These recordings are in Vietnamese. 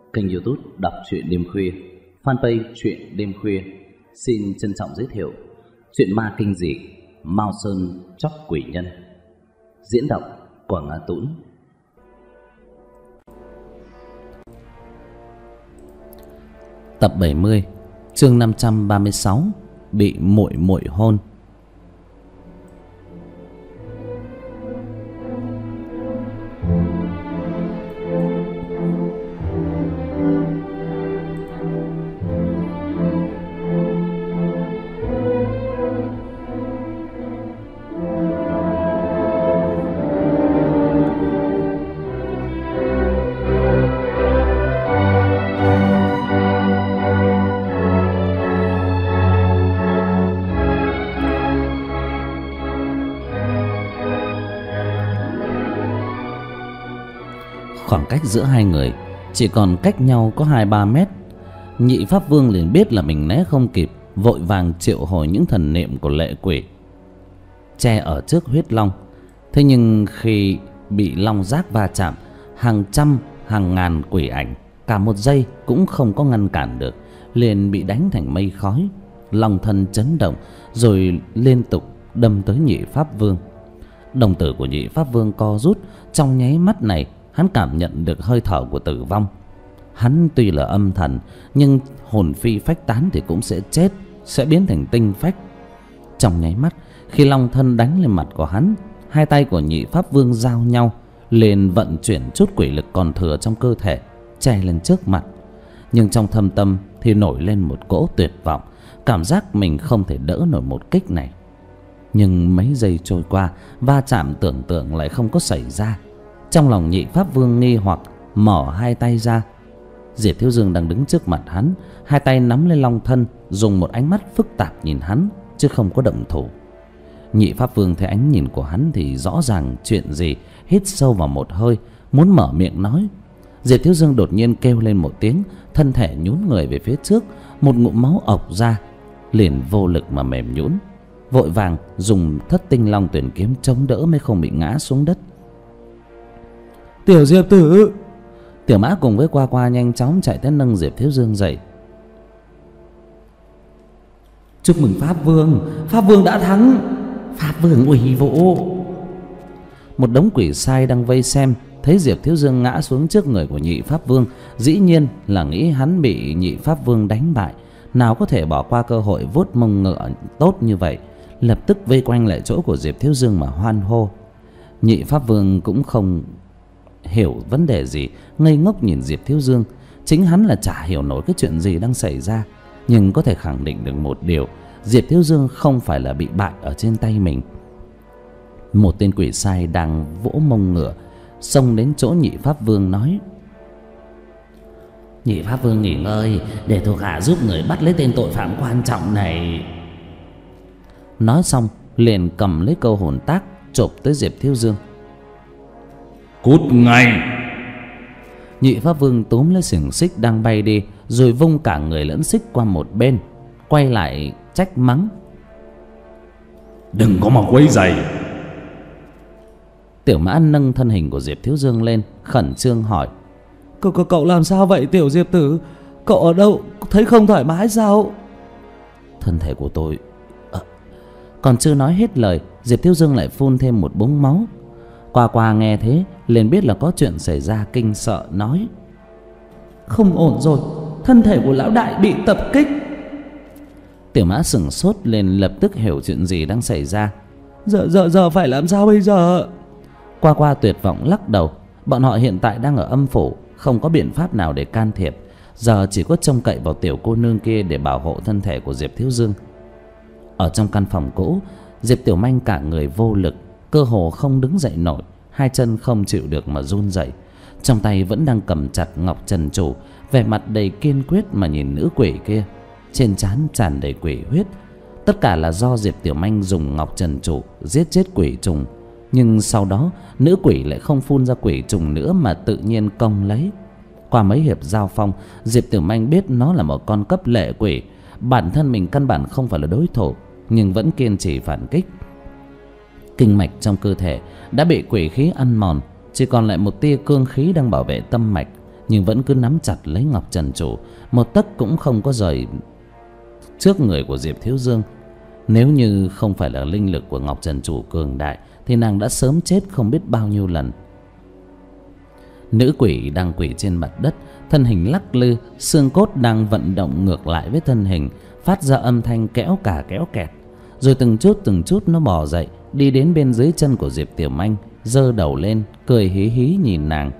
Kênh YouTube Đọc truyện đêm khuya, fanpage truyện đêm khuya xin trân trọng giới thiệu truyện ma kinh dị Mao Sơn Chóc Quỷ Nhân. Diễn đọc Quảng Á Tũng. Tập 70, chương 536, bị muội muội hôn. Khoảng cách giữa hai người chỉ còn cách nhau có 2-3 mét. Nhị Pháp Vương liền biết là mình né không kịp, vội vàng triệu hồi những thần niệm của lệ quỷ che ở trước huyết long. Thế nhưng khi bị long giác va chạm, hàng trăm hàng ngàn quỷ ảnh cả một giây cũng không có ngăn cản được, liền bị đánh thành mây khói. Long thân chấn động rồi liên tục đâm tới Nhị Pháp Vương. Đồng tử của Nhị Pháp Vương co rút. Trong nháy mắt này hắn cảm nhận được hơi thở của tử vong. Hắn tuy là âm thần, nhưng hồn phi phách tán thì cũng sẽ chết, sẽ biến thành tinh phách. Trong nháy mắt, khi long thân đánh lên mặt của hắn, hai tay của Nhị Pháp Vương giao nhau, liền vận chuyển chút quỷ lực còn thừa trong cơ thể, che lên trước mặt. Nhưng trong thâm tâm thì nổi lên một cỗ tuyệt vọng, cảm giác mình không thể đỡ nổi một kích này. Nhưng mấy giây trôi qua, va chạm tưởng tượng lại không có xảy ra. Trong lòng Nhị Pháp Vương nghi hoặc, mở hai tay ra. Diệp Thiếu Dương đang đứng trước mặt hắn, hai tay nắm lên long thân, dùng một ánh mắt phức tạp nhìn hắn, chứ không có động thủ. Nhị Pháp Vương thấy ánh nhìn của hắn thì rõ ràng chuyện gì, hít sâu vào một hơi, muốn mở miệng nói. Diệp Thiếu Dương đột nhiên kêu lên một tiếng, thân thể nhún người về phía trước, một ngụm máu ọc ra, liền vô lực mà mềm nhũn, vội vàng dùng Thất Tinh Long Tuyển kiếm chống đỡ mới không bị ngã xuống đất. Tiểu Diệp tử! Tiểu Mã cùng với Qua Qua nhanh chóng chạy tới nâng Diệp Thiếu Dương dậy. Chúc mừng Pháp Vương! Pháp Vương đã thắng! Pháp Vương uy vũ! Một đống quỷ sai đang vây xem thấy Diệp Thiếu Dương ngã xuống trước người của Nhị Pháp Vương, dĩ nhiên là nghĩ hắn bị Nhị Pháp Vương đánh bại, nào có thể bỏ qua cơ hội vuốt mông ngựa tốt như vậy, lập tức vây quanh lại chỗ của Diệp Thiếu Dương mà hoan hô. Nhị Pháp Vương cũng không hiểu vấn đề gì, ngây ngốc nhìn Diệp Thiếu Dương. Chính hắn là chả hiểu nổi cái chuyện gì đang xảy ra, nhưng có thể khẳng định được một điều: Diệp Thiếu Dương không phải là bị bại ở trên tay mình. Một tên quỷ sai đang vỗ mông ngựa xông đến chỗ Nhị Pháp Vương nói: Nhị Pháp Vương nghỉ ngơi, để thuộc hạ giúp người bắt lấy tên tội phạm quan trọng này. Nói xong liền cầm lấy câu hồn tác chộp tới Diệp Thiếu Dương. Cút ngay! Nhị Pháp Vương túm lấy xiềng xích đang bay đi, rồi vung cả người lẫn xích qua một bên, quay lại trách mắng: Đừng có mà quấy rầy! Tiểu Mã nâng thân hình của Diệp Thiếu Dương lên, khẩn trương hỏi: Cậu làm sao vậy Tiểu Diệp tử? Cậu ở đâu? Thấy không thoải mái sao? Thân thể của tôi... Còn chưa nói hết lời, Diệp Thiếu Dương lại phun thêm một búng máu. Qua Qua nghe thế liền biết là có chuyện xảy ra, kinh sợ nói: Không ổn rồi, thân thể của lão đại bị tập kích. Tiểu Mã sửng sốt lên, lập tức hiểu chuyện gì đang xảy ra. Giờ phải làm sao bây giờ? Qua Qua tuyệt vọng lắc đầu. Bọn họ hiện tại đang ở âm phủ, không có biện pháp nào để can thiệp, giờ chỉ có trông cậy vào tiểu cô nương kia để bảo hộ thân thể của Diệp Thiếu Dương. Ở trong căn phòng cũ, Diệp Tiểu Manh cả người vô lực, cơ hồ không đứng dậy nổi, hai chân không chịu được mà run rẩy, trong tay vẫn đang cầm chặt ngọc trần chủ, vẻ mặt đầy kiên quyết mà nhìn nữ quỷ kia, trên trán tràn đầy quỷ huyết. Tất cả là do Diệp Tiểu Manh dùng ngọc trần chủ giết chết quỷ trùng, nhưng sau đó nữ quỷ lại không phun ra quỷ trùng nữa mà tự nhiên công lấy. Qua mấy hiệp giao phong, Diệp Tiểu Manh biết nó là một con cấp lệ quỷ, bản thân mình căn bản không phải là đối thủ, nhưng vẫn kiên trì phản kích. Kinh mạch trong cơ thể đã bị quỷ khí ăn mòn, chỉ còn lại một tia cương khí đang bảo vệ tâm mạch, nhưng vẫn cứ nắm chặt lấy ngọc trần chủ, một tấc cũng không có rời trước người của Diệp Thiếu Dương. Nếu như không phải là linh lực của ngọc trần chủ cường đại thì nàng đã sớm chết không biết bao nhiêu lần. Nữ quỷ đang quỳ trên mặt đất, thân hình lắc lư, xương cốt đang vận động ngược lại với thân hình, phát ra âm thanh kéo cả kéo kẹt. Rồi từng chút nó bò dậy, đi đến bên dưới chân của Diệp Tiểu Manh, giơ đầu lên, cười hí hí nhìn nàng.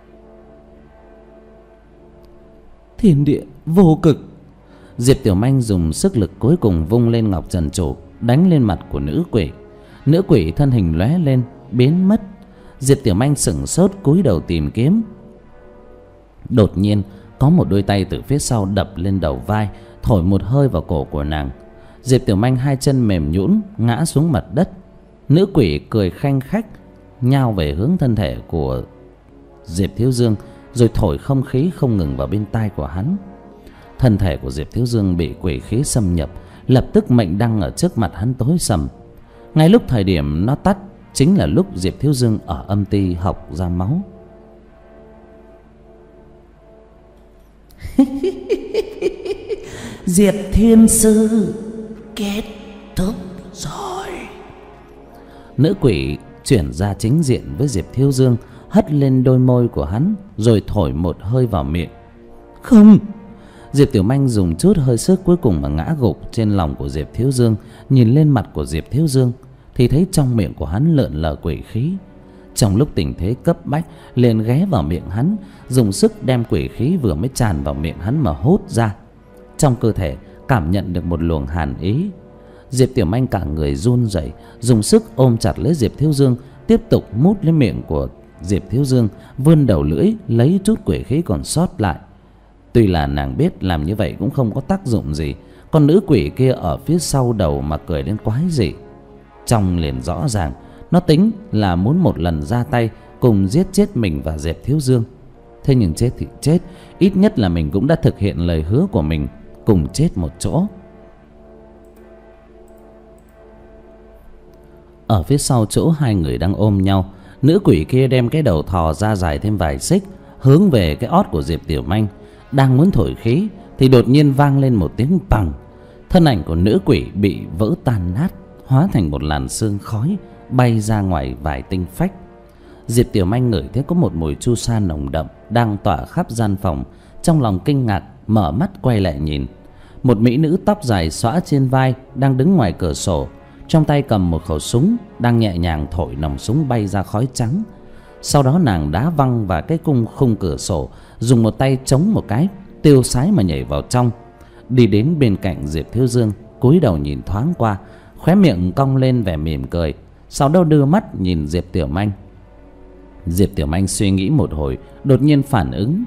Thiên địa vô cực. Diệp Tiểu Manh dùng sức lực cuối cùng vung lên ngọc trần chủ, đánh lên mặt của nữ quỷ. Nữ quỷ thân hình lóe lên, biến mất. Diệp Tiểu Manh sững sốt cúi đầu tìm kiếm. Đột nhiên có một đôi tay từ phía sau đập lên đầu vai, thổi một hơi vào cổ của nàng. Diệp Tiểu Manh hai chân mềm nhũn ngã xuống mặt đất. Nữ quỷ cười khanh khách nhào về hướng thân thể của Diệp Thiếu Dương, rồi thổi không khí không ngừng vào bên tai của hắn. Thân thể của Diệp Thiếu Dương bị quỷ khí xâm nhập, lập tức mệnh đăng ở trước mặt hắn tối sầm. Ngay lúc thời điểm nó tắt chính là lúc Diệp Thiếu Dương ở âm ty học ra máu. Diệp Thiên Sư kết thúc rồi. Nữ quỷ chuyển ra chính diện với Diệp Thiếu Dương, hất lên đôi môi của hắn, rồi thổi một hơi vào miệng. Không. Diệp Tiểu Manh dùng chút hơi sức cuối cùng mà ngã gục trên lòng của Diệp Thiếu Dương. Nhìn lên mặt của Diệp Thiếu Dương thì thấy trong miệng của hắn lượn lờ quỷ khí. Trong lúc tình thế cấp bách, liền ghé vào miệng hắn, dùng sức đem quỷ khí vừa mới tràn vào miệng hắn mà hút ra. Trong cơ thể cảm nhận được một luồng hàn ý. Diệp Tiểu Manh cả người run rẩy, dùng sức ôm chặt lấy Diệp Thiếu Dương, tiếp tục mút lấy miệng của Diệp Thiếu Dương, vươn đầu lưỡi lấy chút quỷ khí còn sót lại. Tuy là nàng biết làm như vậy cũng không có tác dụng gì, con nữ quỷ kia ở phía sau đầu mà cười đến quái dị. Trong liền rõ ràng nó tính là muốn một lần ra tay cùng giết chết mình và Diệp Thiếu Dương. Thế nhưng chết thì chết, ít nhất là mình cũng đã thực hiện lời hứa của mình, cùng chết một chỗ. Ở phía sau chỗ hai người đang ôm nhau, nữ quỷ kia đem cái đầu thò ra dài thêm vài xích, hướng về cái ót của Diệp Tiểu Manh. Đang muốn thổi khí thì đột nhiên vang lên một tiếng bằng. Thân ảnh của nữ quỷ bị vỡ tan nát, hóa thành một làn sương khói bay ra ngoài vài tinh phách. Diệp Tiểu Manh ngửi thấy có một mùi chu sa nồng đậm đang tỏa khắp gian phòng, trong lòng kinh ngạc mở mắt quay lại nhìn. Một mỹ nữ tóc dài xõa trên vai đang đứng ngoài cửa sổ, trong tay cầm một khẩu súng, đang nhẹ nhàng thổi nòng súng bay ra khói trắng. Sau đó nàng đá văng vào cái khung cửa sổ, dùng một tay chống một cái, tiêu sái mà nhảy vào trong, đi đến bên cạnh Diệp Thiếu Dương, cúi đầu nhìn thoáng qua, khóe miệng cong lên vẻ mỉm cười, sau đó đưa mắt nhìn Diệp Tiểu Manh. Diệp Tiểu Manh suy nghĩ một hồi, đột nhiên phản ứng.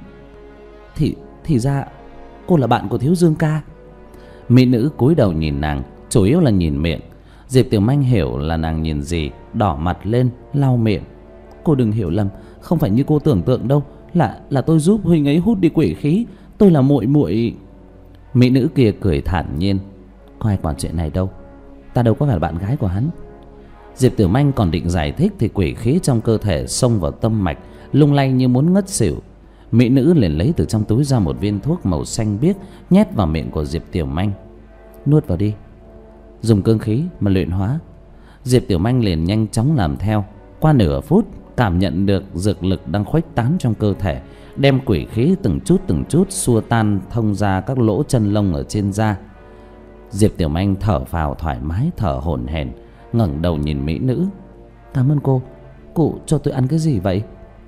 Thì ra cô là bạn của Thiếu Dương ca. Mỹ nữ cúi đầu nhìn nàng, chủ yếu là nhìn miệng. Diệp Tiểu Manh hiểu là nàng nhìn gì, đỏ mặt lên, lau miệng. Cô đừng hiểu lầm, không phải như cô tưởng tượng đâu, là tôi giúp huynh ấy hút đi quỷ khí, tôi là muội muội. Mỹ nữ kia cười thản nhiên. Có ai quản chuyện này đâu, ta đâu có phải là bạn gái của hắn. Diệp Tiểu Manh còn định giải thích thì quỷ khí trong cơ thể xông vào tâm mạch, lung lay như muốn ngất xỉu. Mỹ nữ liền lấy từ trong túi ra một viên thuốc màu xanh biếc, nhét vào miệng của Diệp Tiểu Manh. Nuốt vào đi, dùng cương khí mà luyện hóa. Diệp Tiểu Manh liền nhanh chóng làm theo. Qua nửa phút, cảm nhận được dược lực đang khuếch tán trong cơ thể, đem quỷ khí từng chút xua tan thông ra các lỗ chân lông ở trên da. Diệp Tiểu Manh thở phào thoải mái, thở hổn hển, ngẩng đầu nhìn mỹ nữ. Cảm ơn cô cho tôi ăn cái gì vậy?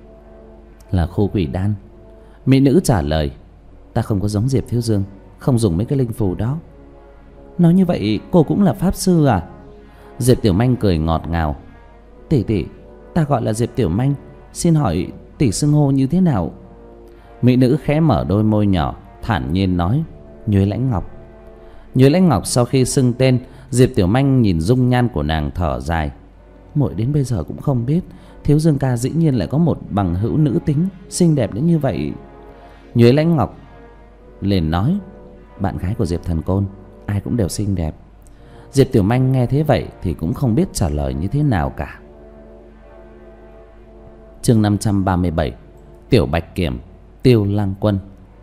Là khô quỷ đan. Mỹ nữ trả lời. Ta không có giống Diệp Thiếu Dương, không dùng mấy cái linh phù đó. Nói như vậy cô cũng là pháp sư à? Diệp Tiểu Manh cười ngọt ngào. Tỷ, ta gọi là Diệp Tiểu Manh, xin hỏi tỷ xưng hô như thế nào? Mỹ nữ khẽ mở đôi môi nhỏ, thản nhiên nói. Nhuế Lãnh Ngọc. Nhuế Lãnh Ngọc sau khi xưng tên, Diệp Tiểu Manh nhìn dung nhan của nàng thở dài. Muội đến bây giờ cũng không biết Thiếu Dương ca dĩ nhiên lại có một bằng hữu nữ tính xinh đẹp đến như vậy. Nhuế Lãnh Ngọc liền nói. Bạn gái của Diệp Thần Côn ai cũng đều xinh đẹp. Diệp Tiểu Manh nghe thế vậy thì cũng không biết trả lời như thế nào cả. Chương 537. Tiểu Bạch Kiểm. Tiêu Lang Quân.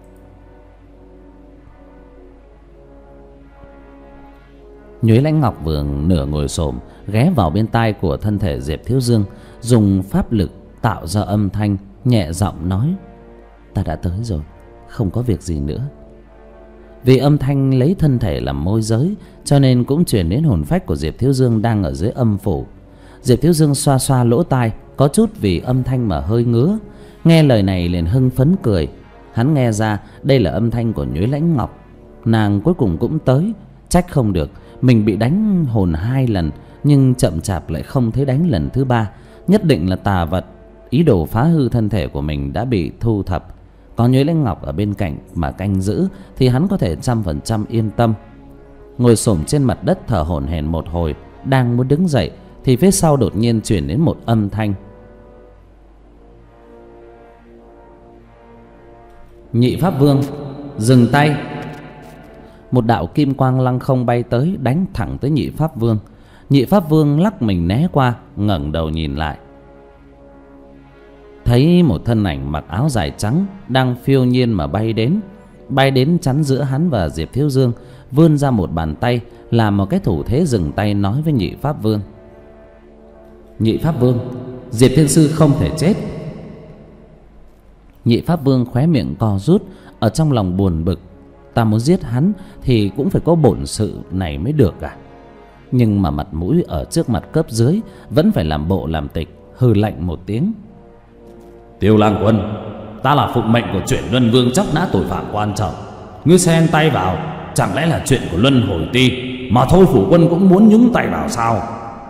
Nhuế Lãnh Ngọc vừa nửa ngồi xổm ghé vào bên tai của thân thể Diệp Thiếu Dương, dùng pháp lực tạo ra âm thanh, nhẹ giọng nói: "Ta đã tới rồi, không có việc gì nữa." Vì âm thanh lấy thân thể làm môi giới, cho nên cũng truyền đến hồn phách của Diệp Thiếu Dương đang ở dưới âm phủ. Diệp Thiếu Dương xoa xoa lỗ tai, có chút vì âm thanh mà hơi ngứa. Nghe lời này liền hưng phấn cười. Hắn nghe ra đây là âm thanh của Nhuế Lãnh Ngọc. Nàng cuối cùng cũng tới. Trách không được, mình bị đánh hồn 2 lần, nhưng chậm chạp lại không thấy đánh lần thứ 3. Nhất định là tà vật ý đồ phá hư thân thể của mình đã bị thu thập. Có Nhuế Lãnh Ngọc ở bên cạnh mà canh giữ thì hắn có thể 100% yên tâm. Ngồi xổm trên mặt đất thở hổn hển một hồi, đang muốn đứng dậy thì phía sau đột nhiên truyền đến một âm thanh: "Nhị Pháp Vương, dừng tay!" Một đạo kim quang lăng không bay tới, đánh thẳng tới Nhị Pháp Vương. Nhị Pháp Vương lắc mình né qua, ngẩng đầu nhìn lại, thấy một thân ảnh mặc áo dài trắng đang phiêu nhiên mà bay đến chắn giữa hắn và Diệp Thiếu Dương, vươn ra một bàn tay làm một cái thủ thế dừng tay, nói với Nhị Pháp Vương: "Nhị Pháp Vương, Diệp Thiên Sư không thể chết." Nhị Pháp Vương khóe miệng co rút, ở trong lòng buồn bực. Ta muốn giết hắn thì cũng phải có bổn sự này mới được à? Nhưng mà mặt mũi ở trước mặt cấp dưới vẫn phải làm bộ làm tịch, hừ lạnh một tiếng: "Tiêu Lang Quân, ta là phụng mệnh của Chuyển Luân Vương chóc nã tội phạm quan trọng, ngươi xen tay vào, chẳng lẽ là chuyện của Luân Hồi Ti mà Thôi Phủ Quân cũng muốn nhúng tay vào sao?"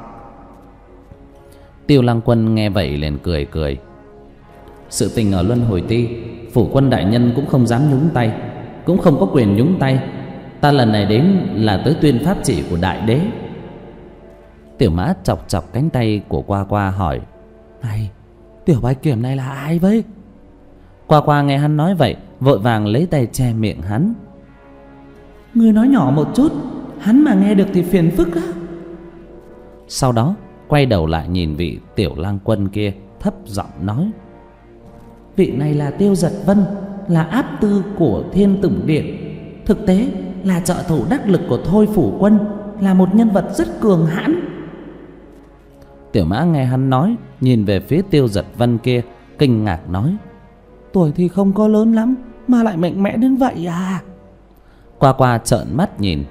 Tiêu Lang Quân nghe vậy liền cười cười: "Sự tình ở Luân Hồi Ti, Phủ Quân đại nhân cũng không dám nhúng tay, cũng không có quyền nhúng tay. Ta lần này đến là tới tuyên pháp chỉ của Đại Đế." Tiểu Mã chọc chọc cánh tay của Qua Qua hỏi: "Này, Tiểu Bạch Kiểm này là ai vậy?" Qua Qua nghe hắn nói vậy, vội vàng lấy tay che miệng hắn: "Ngươi nói nhỏ một chút, hắn mà nghe được thì phiền phức á." Sau đó quay đầu lại nhìn vị Tiểu Lang Quân kia, thấp giọng nói: "Vị này là Tiêu Giật Vân, là áp tư của Thiên Tùng Điện, thực tế là trợ thủ đắc lực của Thôi Phủ Quân, là một nhân vật rất cường hãn." Tiểu Mã nghe hắn nói, nhìn về phía Tiêu Giật Vân kia, kinh ngạc nói: "Tuổi thì không có lớn lắm mà lại mạnh mẽ đến vậy à?" Qua Qua trợn mắt nhìn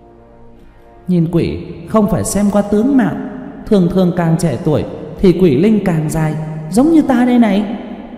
quỷ không phải xem qua tướng mạo, thường thường càng trẻ tuổi thì quỷ linh càng dài, giống như ta đây này.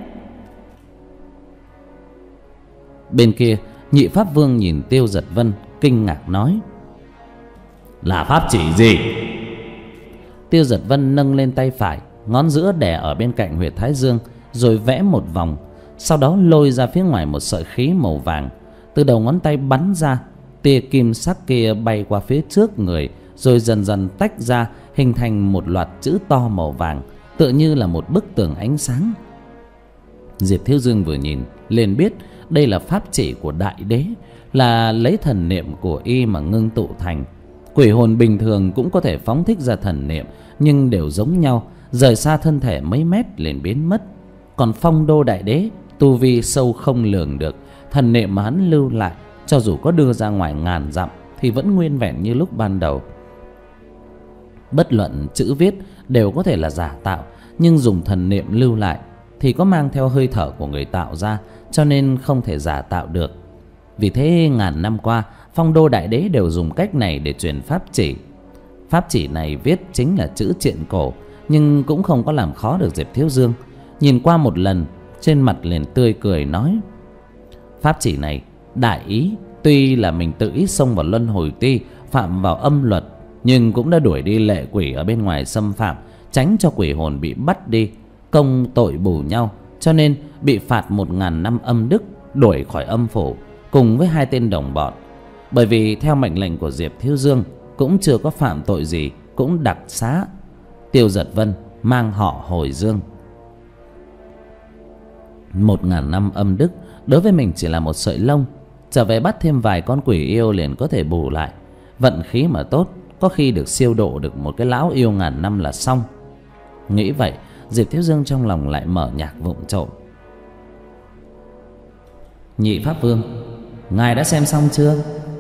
Bên kia, Nhị Pháp Vương nhìn Tiêu Giật Vân, kinh ngạc nói: "Là pháp chỉ gì?" Tiêu Giật Vân nâng lên tay phải, ngón giữa đè ở bên cạnh huyệt thái dương, rồi vẽ một vòng, sau đó lôi ra phía ngoài một sợi khí màu vàng. Từ đầu ngón tay bắn ra, tia kim sắc kia bay qua phía trước người, rồi dần dần tách ra, hình thành một loạt chữ to màu vàng, tựa như là một bức tường ánh sáng. Diệp Thiếu Dương vừa nhìn liền biết đây là pháp chỉ của Đại Đế, là lấy thần niệm của y mà ngưng tụ thành. Quỷ hồn bình thường cũng có thể phóng thích ra thần niệm, nhưng đều giống nhau, rời xa thân thể mấy mét liền biến mất. Còn Phong Đô Đại Đế tu vi sâu không lường được, thần niệm mà hắn lưu lại cho dù có đưa ra ngoài ngàn dặm thì vẫn nguyên vẹn như lúc ban đầu. Bất luận chữ viết đều có thể là giả tạo, nhưng dùng thần niệm lưu lại thì có mang theo hơi thở của người tạo ra, cho nên không thể giả tạo được. Vì thế ngàn năm qua, Phong Đô Đại Đế đều dùng cách này để truyền pháp chỉ. Pháp chỉ này viết chính là chữ Triện cổ, nhưng cũng không có làm khó được Diệp Thiếu Dương. Nhìn qua một lần, trên mặt liền tươi cười nói: "Pháp chỉ này đại ý, tuy là mình tự ý xông vào Luân Hồi Ti, phạm vào âm luật, nhưng cũng đã đuổi đi lệ quỷ ở bên ngoài xâm phạm, tránh cho quỷ hồn bị bắt đi, công tội bù nhau, cho nên bị phạt 1000 năm âm đức, đuổi khỏi âm phủ cùng với 2 tên đồng bọn. Bởi vì theo mệnh lệnh của Diệp Thiếu Dương, cũng chưa có phạm tội gì, cũng đặc xá Tiêu Giật Vân mang họ Hồi Dương. 1000 năm âm đức đối với mình chỉ là một sợi lông, trở về bắt thêm vài con quỷ yêu liền có thể bù lại. Vận khí mà tốt, có khi được siêu độ được một cái lão yêu ngàn năm là xong." Nghĩ vậy, Diệp Thiếu Dương trong lòng lại mở nhạc vụng trộm: Nhị Pháp Vương, ngài đã xem xong chưa?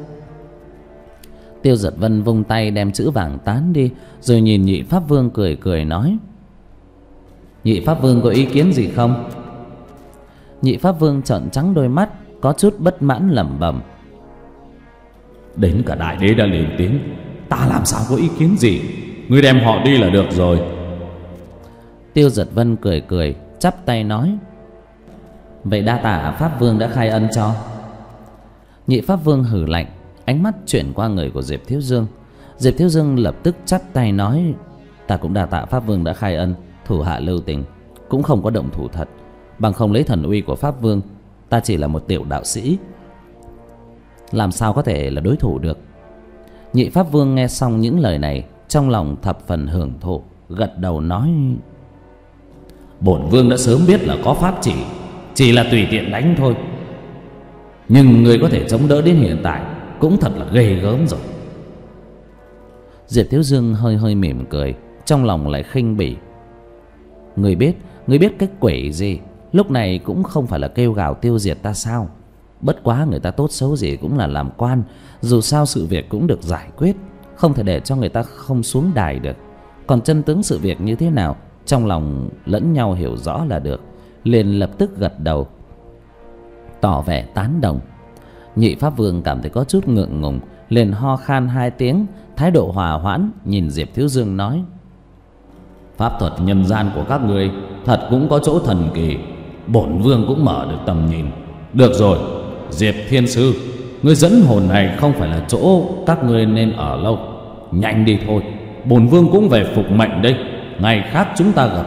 Tiêu Giật Vân vung tay đem chữ vàng tán đi, rồi nhìn Nhị Pháp Vương cười cười nói: Nhị Pháp Vương có ý kiến gì không? Nhị Pháp Vương trợn trắng đôi mắt, có chút bất mãn lẩm bẩm: Đến cả đại đế đã lên tiếng, ta làm sao có ý kiến gì? Ngươi đem họ đi là được rồi. Tiêu Giật Vân cười cười, chắp tay nói: Vậy đa tạ Pháp Vương đã khai ân cho. Nhị Pháp Vương hừ lạnh, ánh mắt chuyển qua người của Diệp Thiếu Dương. Diệp Thiếu Dương lập tức chắp tay nói: Ta cũng đa tạ Pháp Vương đã khai ân, thủ hạ lưu tình, cũng không có động thủ thật. Bằng không lấy thần uy của Pháp Vương, ta chỉ là một tiểu đạo sĩ, làm sao có thể là đối thủ được. Nhị Pháp Vương nghe xong những lời này, trong lòng thập phần hưởng thụ, gật đầu nói: Bổn vương đã sớm biết là có pháp chỉ là tùy tiện đánh thôi. Nhưng người có thể chống đỡ đến hiện tại cũng thật là ghê gớm rồi. Diệp Thiếu Dương hơi hơi mỉm cười, trong lòng lại khinh bỉ: Người biết cái quỷ gì, lúc này cũng không phải là kêu gào tiêu diệt ta sao? Bất quá người ta tốt xấu gì cũng là làm quan, dù sao sự việc cũng được giải quyết, không thể để cho người ta không xuống đài được. Còn chân tướng sự việc như thế nào, trong lòng lẫn nhau hiểu rõ là được. Liền lập tức gật đầu, tỏ vẻ tán đồng. Nhị Pháp Vương cảm thấy có chút ngượng ngùng, liền ho khan 2 tiếng, thái độ hòa hoãn nhìn Diệp Thiếu Dương nói: Pháp thuật nhân gian của các ngươi thật cũng có chỗ thần kỳ, bổn vương cũng mở được tầm nhìn. Được rồi, Diệp Thiên Sư, ngươi dẫn hồn này không phải là chỗ các ngươi nên ở lâu. Nhanh đi thôi, bổn vương cũng về phục mệnh đây, ngày khác chúng ta gặp.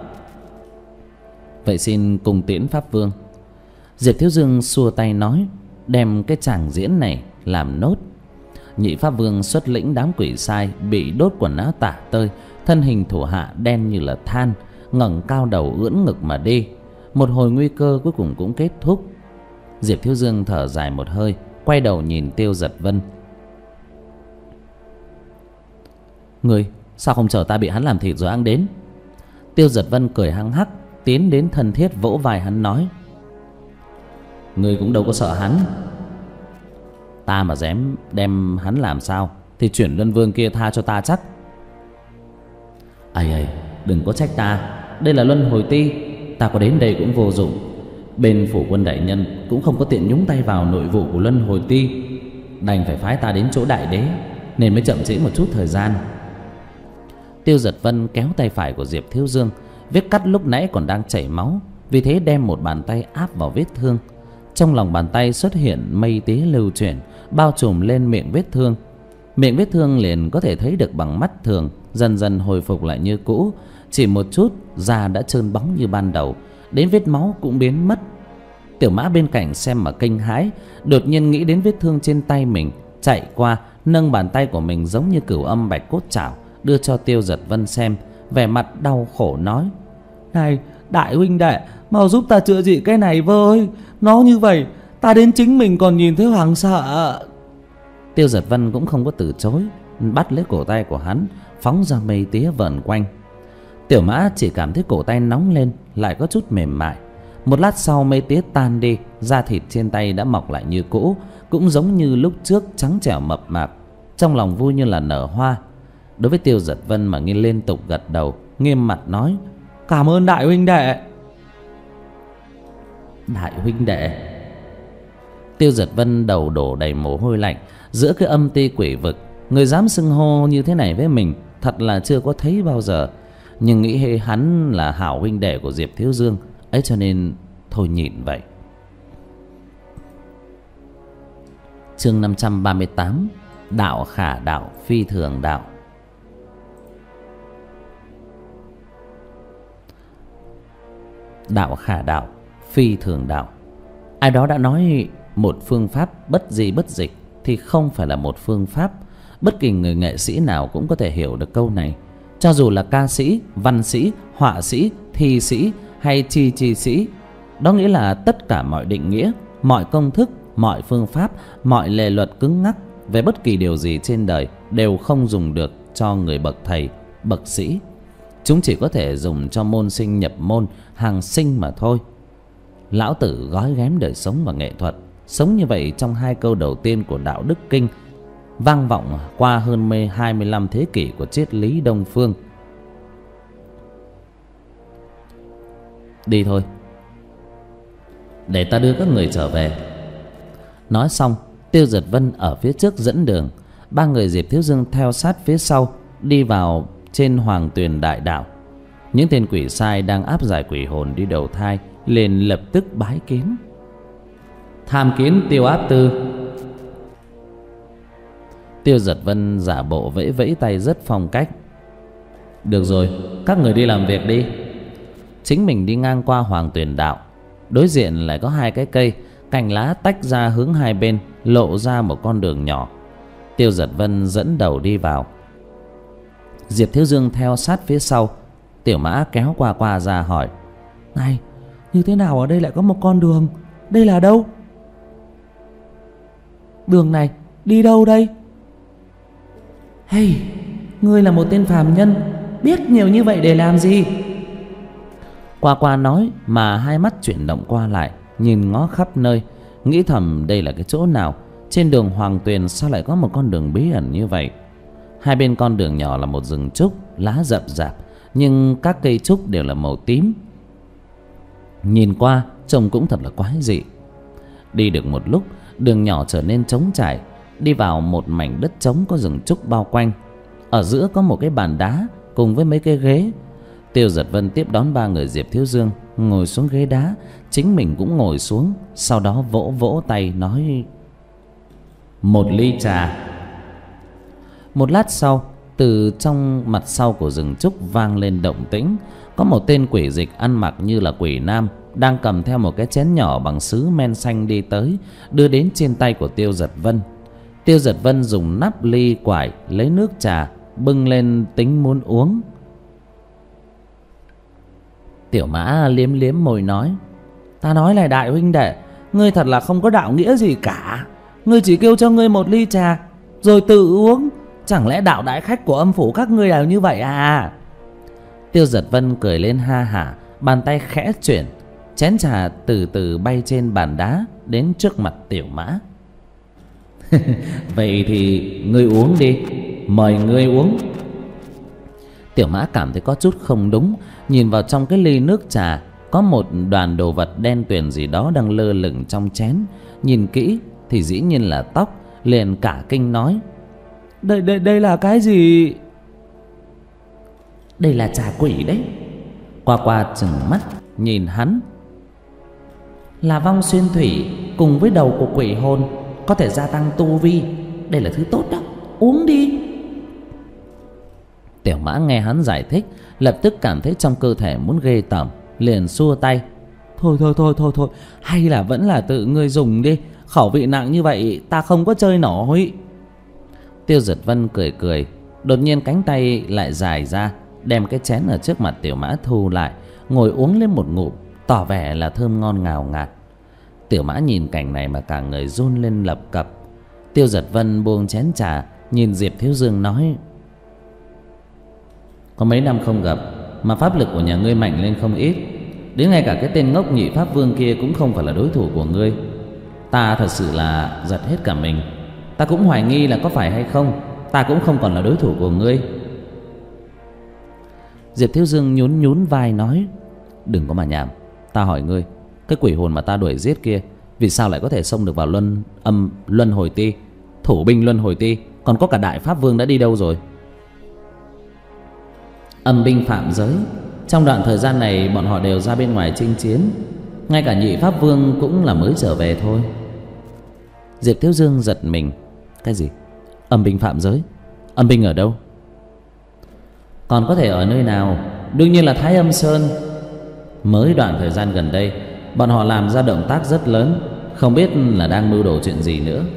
Vậy xin cùng tiễn Pháp Vương. Diệp Thiếu Dương xua tay nói: Đem cái tràng diễn này làm nốt. Nhị Pháp Vương xuất lĩnh đám quỷ sai bị đốt quần áo tả tơi, thân hình thủ hạ đen như là than, ngẩng cao đầu ưỡn ngực mà đi. Một hồi nguy cơ cuối cùng cũng kết thúc. Diệp Thiếu Dương thở dài một hơi, quay đầu nhìn Tiêu Giật Vân: Người sao không chờ ta bị hắn làm thịt rồi ăn đến? Tiêu Giật Vân cười hăng hắc, tiến đến thân thiết vỗ vai hắn nói: Người cũng đâu có sợ hắn. Ta mà dám đem hắn làm sao thì chuyển luân vương kia tha cho ta chắc. Ây, đừng có trách ta, đây là luân hồi ti, ta có đến đây cũng vô dụng. Bên phủ quân đại nhân cũng không có tiện nhúng tay vào nội vụ của luân hồi ti, đành phải phái ta đến chỗ đại đế, nên mới chậm trễ một chút thời gian. Tiêu Giật Vân kéo tay phải của Diệp Thiếu Dương, vết cắt lúc nãy còn đang chảy máu, vì thế đem một bàn tay áp vào vết thương. Trong lòng bàn tay xuất hiện mây tía lưu chuyển, bao trùm lên miệng vết thương. Miệng vết thương liền có thể thấy được bằng mắt thường, dần dần hồi phục lại như cũ. Chỉ một chút, da đã trơn bóng như ban đầu, đến vết máu cũng biến mất. Tiểu Mã bên cạnh xem mà kinh hãi, đột nhiên nghĩ đến vết thương trên tay mình, chạy qua nâng bàn tay của mình giống như Cửu Âm Bạch Cốt Trảo, đưa cho Tiêu Giật Vân xem, vẻ mặt đau khổ nói: Này đại huynh đệ, mau giúp ta chữa trị cái này với, nó như vậy ta đến chính mình còn nhìn thấy hoảng sợ. Tiêu Giật Vân cũng không có từ chối, bắt lấy cổ tay của hắn, phóng ra mây tía vờn quanh. Tiểu Mã chỉ cảm thấy cổ tay nóng lên, lại có chút mềm mại. Một lát sau mây tía tan đi, da thịt trên tay đã mọc lại như cũ, cũng giống như lúc trước trắng trẻo mập mạp. Trong lòng vui như là nở hoa. Đối với Tiêu Giật Vân mà nghiêng liên tục gật đầu, nghiêm mặt nói: Cảm ơn đại huynh đệ. Đại huynh đệ? Tiêu Giật Vân đầu đổ đầy mồ hôi lạnh. Giữa cái âm ti quỷ vực, người dám xưng hô như thế này với mình thật là chưa có thấy bao giờ. Nhưng nghĩ hắn là hảo huynh đệ của Diệp Thiếu Dương ấy, cho nên thôi nhịn vậy. Chương 538: Đạo khả đạo phi thường đạo. Đạo khả đạo phi thường đạo. Ai đó đã nói một phương pháp bất di bất dịch thì không phải là một phương pháp. Bất kỳ người nghệ sĩ nào cũng có thể hiểu được câu này. Cho dù là ca sĩ, văn sĩ, họa sĩ, thi sĩ hay chi sĩ. Đó nghĩa là tất cả mọi định nghĩa, mọi công thức, mọi phương pháp, mọi lề luật cứng ngắc về bất kỳ điều gì trên đời đều không dùng được cho người bậc thầy, bậc sĩ. Chúng chỉ có thể dùng cho môn sinh nhập môn, hàng sinh mà thôi. lão tử gói ghém đời sống và nghệ thuật. Sống như vậy trong 2 câu đầu tiên của Đạo Đức Kinh, vang vọng qua hơn 25 thế kỷ của triết lý Đông phương. Đi thôi, để ta đưa các người trở về. Nói xong, Tiêu Giật Vân ở phía trước dẫn đường, 3 người Diệp Thiếu Dương theo sát phía sau, đi vào trên Hoàng Tuyền Đại Đạo. Những tên quỷ sai đang áp giải quỷ hồn đi đầu thai liền lập tức bái kiến. Tham kiến Tiêu Áp Tư. Tiêu Giật Vân giả bộ vẫy vẫy tay rất phong cách. Được rồi, các người đi làm việc đi. Chính mình đi ngang qua Hoàng Tuyền Đạo, đối diện lại có 2 cái cây, cành lá tách ra hướng hai bên, lộ ra một con đường nhỏ. Tiêu Giật Vân dẫn đầu đi vào, Diệp Thiếu Dương theo sát phía sau. Tiểu Mã kéo qua ra hỏi: Này, như thế nào ở đây lại có một con đường? Đây là đâu? Đường này đi đâu đây? Hey, ngươi là một tên phàm nhân, biết nhiều như vậy để làm gì? Qua nói mà hai mắt chuyển động qua lại, nhìn ngó khắp nơi, nghĩ thầm đây là cái chỗ nào. Trên đường Hoàng Tuyền sao lại có một con đường bí ẩn như vậy? Hai bên con đường nhỏ là một rừng trúc, lá rậm rạp, nhưng các cây trúc đều là màu tím. Nhìn qua trông cũng thật là quái dị. Đi được một lúc, đường nhỏ trở nên trống trải, đi vào một mảnh đất trống có rừng trúc bao quanh. Ở giữa có một cái bàn đá cùng với mấy cái ghế. Tiêu Giật Vân tiếp đón 3 người Diệp Thiếu Dương ngồi xuống ghế đá, chính mình cũng ngồi xuống. Sau đó vỗ vỗ tay nói: Một ly trà. Một lát sau, từ trong mặt sau của rừng trúc vang lên động tĩnh. Có một tên quỷ dịch ăn mặc như là quỷ nam, đang cầm theo một cái chén nhỏ bằng sứ men xanh đi tới, đưa đến trên tay của Tiêu Giật Vân. Tiêu Giật Vân dùng nắp ly quải lấy nước trà, bưng lên tính muốn uống. Tiểu Mã liếm liếm môi nói: Ta nói là đại huynh đệ, ngươi thật là không có đạo nghĩa gì cả. Ngươi chỉ kêu cho ngươi một ly trà rồi tự uống, chẳng lẽ đạo đại khách của âm phủ các ngươi đều như vậy à? Tiêu Giật Vân cười lên ha hả, bàn tay khẽ chuyển, chén trà từ từ bay trên bàn đá đến trước mặt Tiểu Mã. Vậy thì ngươi uống đi, mời ngươi uống. Tiểu Mã cảm thấy có chút không đúng, nhìn vào trong cái ly nước trà có một đoàn đồ vật đen tuyền gì đó đang lơ lửng trong chén. Nhìn kỹ thì dĩ nhiên là tóc, liền cả kinh nói: Đây là cái gì? Đây là trà quỷ đấy. Qua chừng mắt nhìn hắn: Là vong xuyên thủy cùng với đầu của quỷ hồn, có thể gia tăng tu vi. Đây là thứ tốt đó, uống đi. Tiểu Mã nghe hắn giải thích, lập tức cảm thấy trong cơ thể muốn ghê tởm, liền xua tay: Thôi, hay là vẫn là tự ngươi dùng đi, khẩu vị nặng như vậy ta không có chơi nổi. Tiêu Giật Vân cười, đột nhiên cánh tay lại dài ra, đem cái chén ở trước mặt Tiểu Mã thu lại, ngồi uống lên một ngụm, tỏ vẻ là thơm ngon ngào ngạt. Tiểu Mã nhìn cảnh này mà cả người run lên lập cập. Tiêu Giật Vân buông chén trà, nhìn Diệp Thiếu Dương nói: Có mấy năm không gặp mà pháp lực của nhà ngươi mạnh lên không ít, đến ngay cả cái tên ngốc Nhị Pháp Vương kia cũng không phải là đối thủ của ngươi. Ta thật sự là giật hết cả mình. Ta cũng hoài nghi là có phải hay không ta cũng không còn là đối thủ của ngươi. Diệp Thiếu Dương nhún vai nói: Đừng có mà nhảm. Ta hỏi ngươi, cái quỷ hồn mà ta đuổi giết kia vì sao lại có thể xông được vào luân hồi ti, thủ binh luân hồi ti? Còn có cả Đại Pháp Vương đã đi đâu rồi? Âm binh phạm giới, trong đoạn thời gian này bọn họ đều ra bên ngoài chinh chiến. Ngay cả Nhị Pháp Vương cũng là mới trở về thôi. Diệp Thiếu Dương giật mình: Cái gì? Âm binh phạm giới? Âm binh ở đâu? Còn có thể ở nơi nào? Đương nhiên là Thái Âm Sơn. Mới đoạn thời gian gần đây bọn họ làm ra động tác rất lớn, không biết là đang mưu đồ chuyện gì nữa.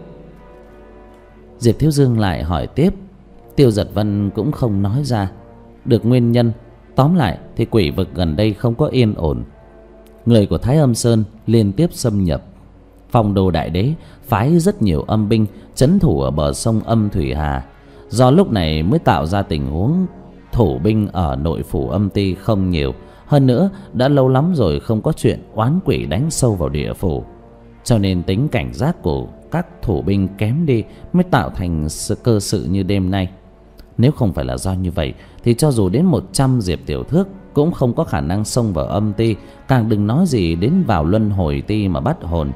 Diệp Thiếu Dương lại hỏi tiếp. Tiêu Giật Vân cũng không nói ra được nguyên nhân. Tóm lại thì quỷ vực gần đây không có yên ổn. Người của Thái Âm Sơn liên tiếp xâm nhập. Phong Đô Đại Đế phái rất nhiều âm binh trấn thủ ở bờ sông Âm Thủy Hà. Do lúc này mới tạo ra tình huống thủ binh ở nội phủ âm ti không nhiều, Hơn nữa đã lâu lắm rồi không có chuyện oán quỷ đánh sâu vào địa phủ, cho nên tính cảnh giác của các thủ binh kém đi mới tạo thành cơ sự như đêm nay. Nếu không phải là do như vậy thì cho dù đến 100 Diệp Tiểu Thước cũng không có khả năng xông vào âm ti, càng đừng nói gì đến vào luân hồi ti mà bắt hồn.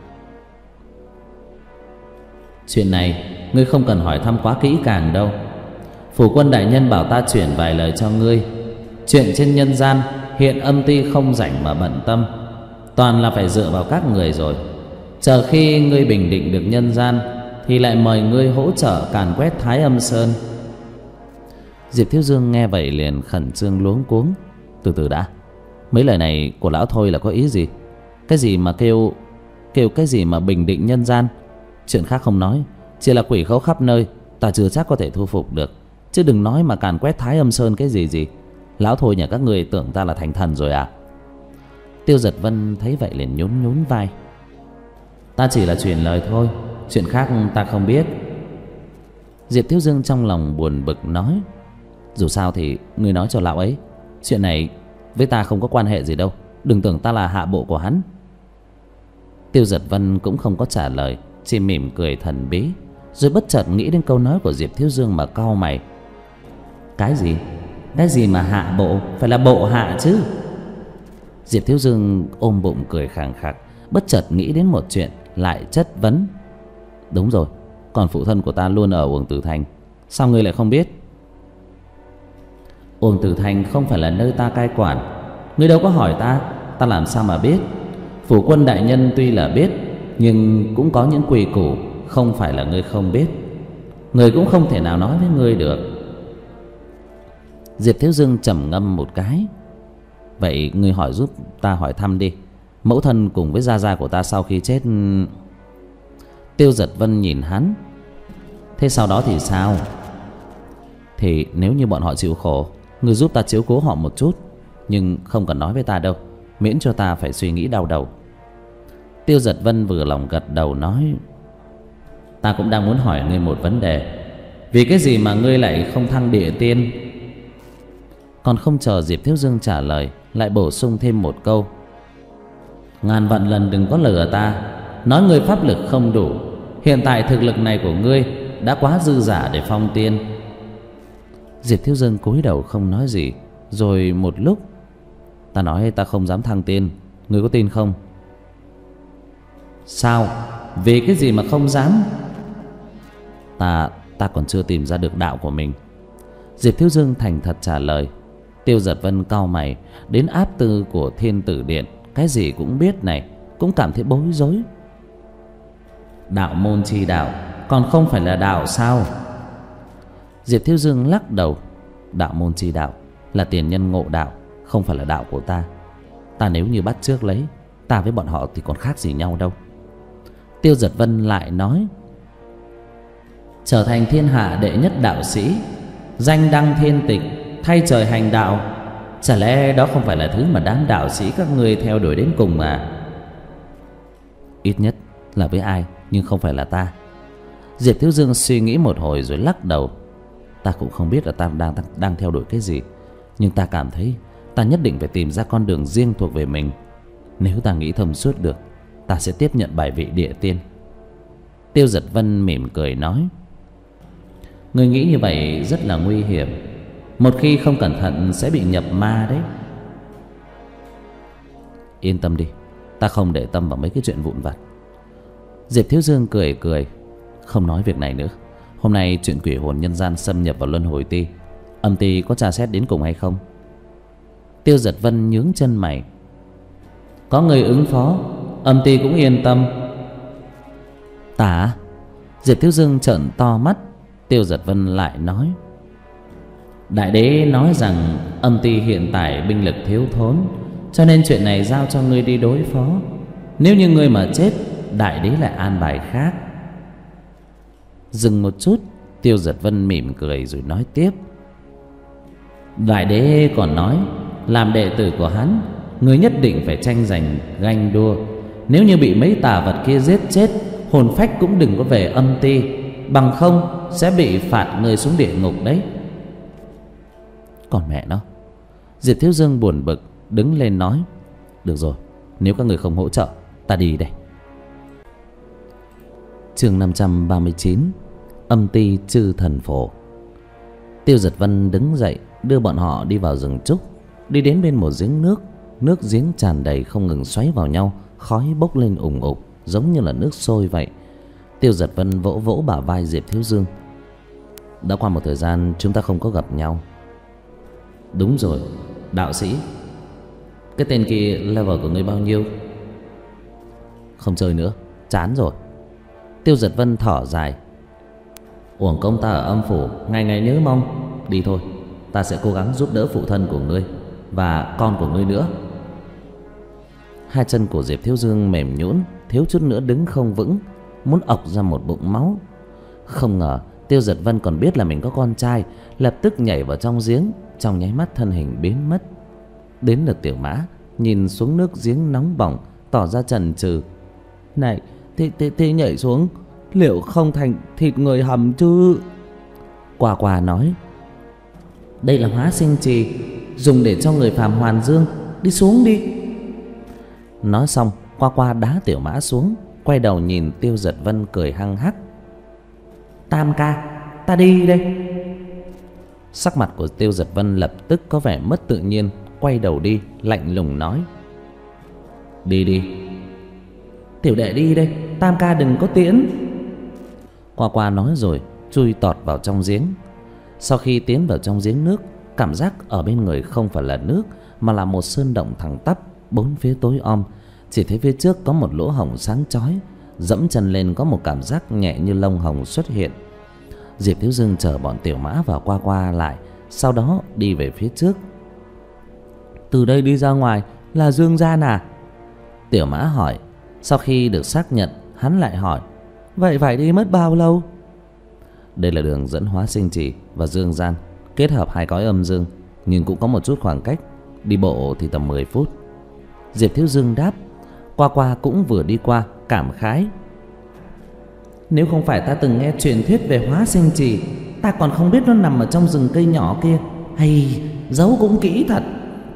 Chuyện này ngươi không cần hỏi thăm quá kỹ càng đâu. Phủ quân đại nhân bảo ta chuyển vài lời cho ngươi. Chuyện trên nhân gian hiện âm ti không rảnh mà bận tâm, toàn là phải dựa vào các người rồi. Chờ khi ngươi bình định được nhân gian thì lại mời ngươi hỗ trợ càn quét Thái Âm Sơn. Diệp Thiếu Dương nghe vậy liền khẩn trương luống cuống. Từ từ đã, mấy lời này của lão Thôi là có ý gì? Cái gì mà kêu cái gì mà bình định nhân gian? Chuyện khác không nói, chỉ là quỷ khấu khắp nơi ta chưa chắc có thể thu phục được, chứ đừng nói mà càn quét Thái Âm Sơn cái gì. Lão Thôi nhà các người tưởng ta là thành thần rồi à? Tiêu Giật Vân thấy vậy liền nhún vai. Ta chỉ là truyền lời thôi, chuyện khác ta không biết. Diệp Thiếu Dương trong lòng buồn bực nói, dù sao thì ngươi nói cho lão ấy, chuyện này với ta không có quan hệ gì đâu, đừng tưởng ta là hạ bộ của hắn. Tiêu Giật Vân cũng không có trả lời, chỉ mỉm cười thần bí, rồi bất chợt nghĩ đến câu nói của Diệp Thiếu Dương mà cau mày. Cái gì mà hạ bộ, phải là bộ hạ chứ. Diệp Thiếu Dương ôm bụng cười khàng khặc, bất chợt nghĩ đến một chuyện, lại chất vấn. Đúng rồi, còn phụ thân của ta luôn ở Uổng Tử Thành, sao ngươi lại không biết? Uổng Tử Thành không phải là nơi ta cai quản, ngươi đâu có hỏi ta làm sao mà biết? Phủ quân đại nhân tuy là biết, nhưng cũng có những quy củ không phải là ngươi không biết, người cũng không thể nào nói với ngươi được. Diệp Thiếu Dương trầm ngâm một cái. Vậy ngươi hỏi giúp ta hỏi thăm đi, mẫu thân cùng với gia gia của ta sau khi chết. Tiêu Giật Vân nhìn hắn. Thế sau đó thì sao? Thì nếu như bọn họ chịu khổ, ngươi giúp ta chiếu cố họ một chút, nhưng không cần nói với ta đâu, miễn cho ta phải suy nghĩ đau đầu. Tiêu Giật Vân vừa lòng gật đầu nói, ta cũng đang muốn hỏi ngươi một vấn đề. Vì cái gì mà ngươi lại không thăng địa tiên? Còn không chờ Diệp Thiếu Dương trả lời, lại bổ sung thêm một câu. Ngàn vạn lần đừng có lừa ta, nói ngươi pháp lực không đủ. Hiện tại thực lực này của ngươi đã quá dư giả để phong tiên. Diệp Thiếu Dương cúi đầu không nói gì. Rồi một lúc, ta nói ta không dám thăng tiên, ngươi có tin không? Sao? Vì cái gì mà không dám? Ta còn chưa tìm ra được đạo của mình. Diệp Thiếu Dương thành thật trả lời. Tiêu Giật Vân cau mày, đến áp tư của Thiên Tử Điện cái gì cũng biết này, cũng cảm thấy bối rối. Đạo môn chi đạo, còn không phải là đạo sao? Diệp Thiếu Dương lắc đầu. Đạo môn chi đạo là tiền nhân ngộ đạo, không phải là đạo của ta. Ta nếu như bắt chước lấy, ta với bọn họ thì còn khác gì nhau đâu. Tiêu Giật Vân lại nói, trở thành thiên hạ đệ nhất đạo sĩ, danh đăng thiên tịch, thay trời hành đạo, chả lẽ đó không phải là thứ mà đám đạo sĩ các ngươi theo đuổi đến cùng mà? Ít nhất là với ai, nhưng không phải là ta. Diệp Thiếu Dương suy nghĩ một hồi rồi lắc đầu. Ta cũng không biết là ta đang theo đuổi cái gì, nhưng ta cảm thấy ta nhất định phải tìm ra con đường riêng thuộc về mình. Nếu ta nghĩ thông suốt được, ta sẽ tiếp nhận bài vị địa tiên. Tiêu Giật Vân mỉm cười nói, người nghĩ như vậy rất là nguy hiểm, một khi không cẩn thận sẽ bị nhập ma đấy. Yên tâm đi, ta không để tâm vào mấy cái chuyện vụn vặt. Diệp Thiếu Dương cười, không nói việc này nữa. Hôm nay chuyện quỷ hồn nhân gian xâm nhập vào luân hồi ti, âm ti có tra xét đến cùng hay không? Tiêu Giật Vân nhướng chân mày. Có người ứng phó, âm ti cũng yên tâm. Ta? Diệp Thiếu Dương trợn to mắt. Tiêu Giật Vân lại nói, đại đế nói rằng âm ti hiện tại binh lực thiếu thốn, cho nên chuyện này giao cho ngươi đi đối phó. Nếu như ngươi mà chết, đại đế lại an bài khác. Dừng một chút, Tiêu Giật Vân mỉm cười rồi nói tiếp, đại đế còn nói, làm đệ tử của hắn, ngươi nhất định phải tranh giành ganh đua. Nếu như bị mấy tà vật kia giết chết, hồn phách cũng đừng có về âm ti, bằng không sẽ bị phạt ngươi xuống địa ngục đấy. Còn mẹ nó. Diệp Thiếu Dương buồn bực, đứng lên nói: Được rồi, nếu các người không hỗ trợ, ta đi đây. Chương 539: Âm ti chư thần phổ. Tiêu Giật Vân đứng dậy đưa bọn họ đi vào rừng trúc. Đi đến bên một giếng nước. Nước giếng tràn đầy không ngừng xoáy vào nhau, khói bốc lên ùng ục giống như là nước sôi vậy. Tiêu Giật Vân vỗ vỗ bả vai Diệp Thiếu Dương: Đã qua một thời gian chúng ta không có gặp nhau. Đúng rồi, đạo sĩ, cái tên kia level của ngươi bao nhiêu? Không chơi nữa, chán rồi. Tiêu Giật Vân thở dài: Uổng công ta ở âm phủ ngày ngày nhớ mong. Đi thôi, ta sẽ cố gắng giúp đỡ phụ thân của ngươi và con của ngươi nữa. Hai chân của Diệp Thiếu Dương mềm nhũn, thiếu chút nữa đứng không vững, muốn ọc ra một bụng máu. Không ngờ Tiêu Giật Vân còn biết là mình có con trai, lập tức nhảy vào trong giếng. Trong nháy mắt thân hình biến mất. Đến lượt Tiểu Mã nhìn xuống nước giếng nóng bỏng, tỏ ra chần chừ: Này, thế nhảy xuống liệu không thành thịt người hầm chứ? Quả Quả nói: Đây là hóa sinh trì, dùng để cho người phàm hoàn dương. Đi xuống đi. Nói xong Quả Quả đá Tiểu Mã xuống, quay đầu nhìn Tiêu Giật Vân cười hăng hắc: Tam ca, ta đi đây. Sắc mặt của Tiêu Giật Vân lập tức có vẻ mất tự nhiên, quay đầu đi, lạnh lùng nói: Đi đi. Tiểu đệ đi đây, tam ca đừng có tiễn. Quả Quả nói rồi chui tọt vào trong giếng. Sau khi tiến vào trong giếng nước, cảm giác ở bên người không phải là nước mà là một sơn động thẳng tắp, bốn phía tối om. Chỉ thấy phía trước có một lỗ hổng sáng chói, dẫm chân lên có một cảm giác nhẹ như lông hồng xuất hiện. Diệp Thiếu Dương chở bọn Tiểu Mã và Qua Qua lại, sau đó đi về phía trước. Từ đây đi ra ngoài là Dương gian à? Tiểu Mã hỏi. Sau khi được xác nhận, hắn lại hỏi: Vậy phải đi mất bao lâu? Đây là đường dẫn hóa sinh trì và dương gian, kết hợp hai cõi âm dương, nhưng cũng có một chút khoảng cách. Đi bộ thì tầm 10 phút. Diệp Thiếu Dương đáp. Qua Qua cũng vừa đi qua, cảm khái: Nếu không phải ta từng nghe truyền thuyết về hóa sinh trì, ta còn không biết nó nằm ở trong rừng cây nhỏ kia. Hay, giấu cũng kỹ thật.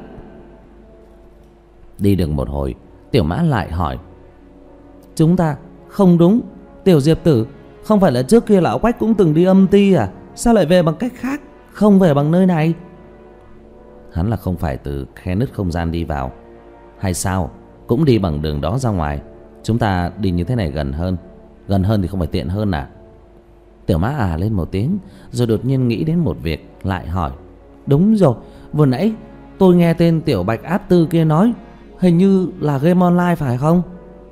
Đi được một hồi, Tiểu Mã lại hỏi: Chúng ta không đúng. Tiểu Diệp tử, không phải là trước kia lão Quách cũng từng đi âm ti à? Sao lại về bằng cách khác, không về bằng nơi này? Hắn là không phải từ khe nứt không gian đi vào, hay sao? Cũng đi bằng đường đó ra ngoài. Chúng ta đi như thế này gần hơn. Gần hơn thì không phải tiện hơn à? Tiểu Mã lên một tiếng, rồi đột nhiên nghĩ đến một việc, lại hỏi: Đúng rồi, vừa nãy tôi nghe tên Tiểu Bạch Áp Tư kia nói, hình như là game online phải không?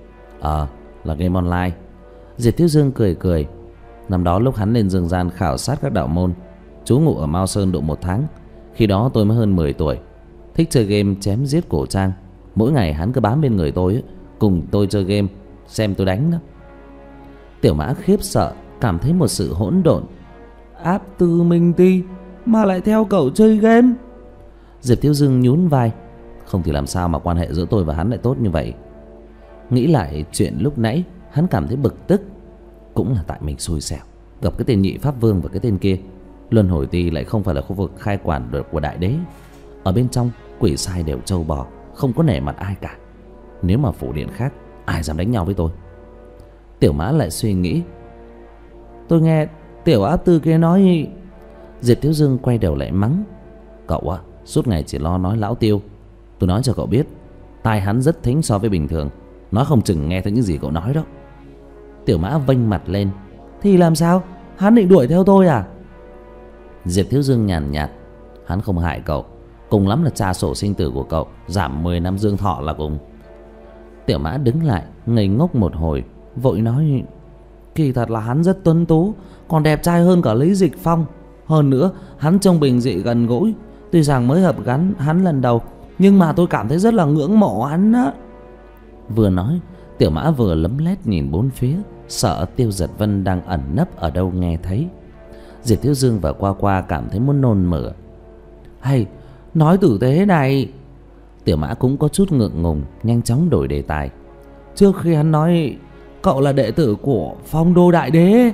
Là game online. Diệp Thiếu Dương cười cười. Năm đó lúc hắn lên dương gian khảo sát các đạo môn, trú ngụ ở Mao Sơn độ 1 tháng. Khi đó tôi mới hơn 10 tuổi, thích chơi game chém giết cổ trang. Mỗi ngày hắn cứ bám bên người tôi, cùng tôi chơi game, xem tôi đánh đó. Tiểu Mã khiếp sợ, cảm thấy một sự hỗn độn. Áp Tư Minh Ti mà lại theo cậu chơi game? Diệp Thiếu Dương nhún vai. Không thì làm sao mà quan hệ giữa tôi và hắn lại tốt như vậy. Nghĩ lại chuyện lúc nãy, hắn cảm thấy bực tức. Cũng là tại mình xui xẻo, gặp cái tên Nhị Pháp Vương và cái tên kia. Luân Hồi Ti lại không phải là khu vực khai quản được của Đại Đế. Ở bên trong quỷ sai đều trâu bò, không có nể mặt ai cả. Nếu mà phủ điện khác, ai dám đánh nhau với tôi? Tiểu Mã lại suy nghĩ. Tôi nghe Tiểu Áp Tư kia nói. Diệp Thiếu Dương quay đầu lại mắng: Cậu suốt ngày chỉ lo nói lão Tiêu. Tôi nói cho cậu biết, tai hắn rất thính so với bình thường, nói không chừng nghe thấy những gì cậu nói đó. Tiểu Mã vênh mặt lên. Thì làm sao? Hắn định đuổi theo tôi à? Diệp Thiếu Dương nhàn nhạt: Hắn không hại cậu, cùng lắm là tra sổ sinh tử của cậu, giảm 10 năm dương thọ là cùng. Tiểu Mã đứng lại ngây ngốc một hồi, vội nói: Kỳ thật là hắn rất tuấn tú, còn đẹp trai hơn cả Lý Dịch Phong. Hơn nữa hắn trông bình dị gần gũi. Tuy rằng mới hợp gắn hắn lần đầu, nhưng mà tôi cảm thấy rất là ngưỡng mộ hắn á. Vừa nói, Tiểu Mã vừa lấm lét nhìn bốn phía, sợ Tiêu Giật Vân đang ẩn nấp ở đâu nghe thấy. Diệp Thiếu Dương và Qua Qua cảm thấy muốn nôn mửa. Hay, nói tử tế này. Tiểu Mã cũng có chút ngượng ngùng, nhanh chóng đổi đề tài. Trước khi hắn nói cậu là đệ tử của Phong Đô Đại Đế.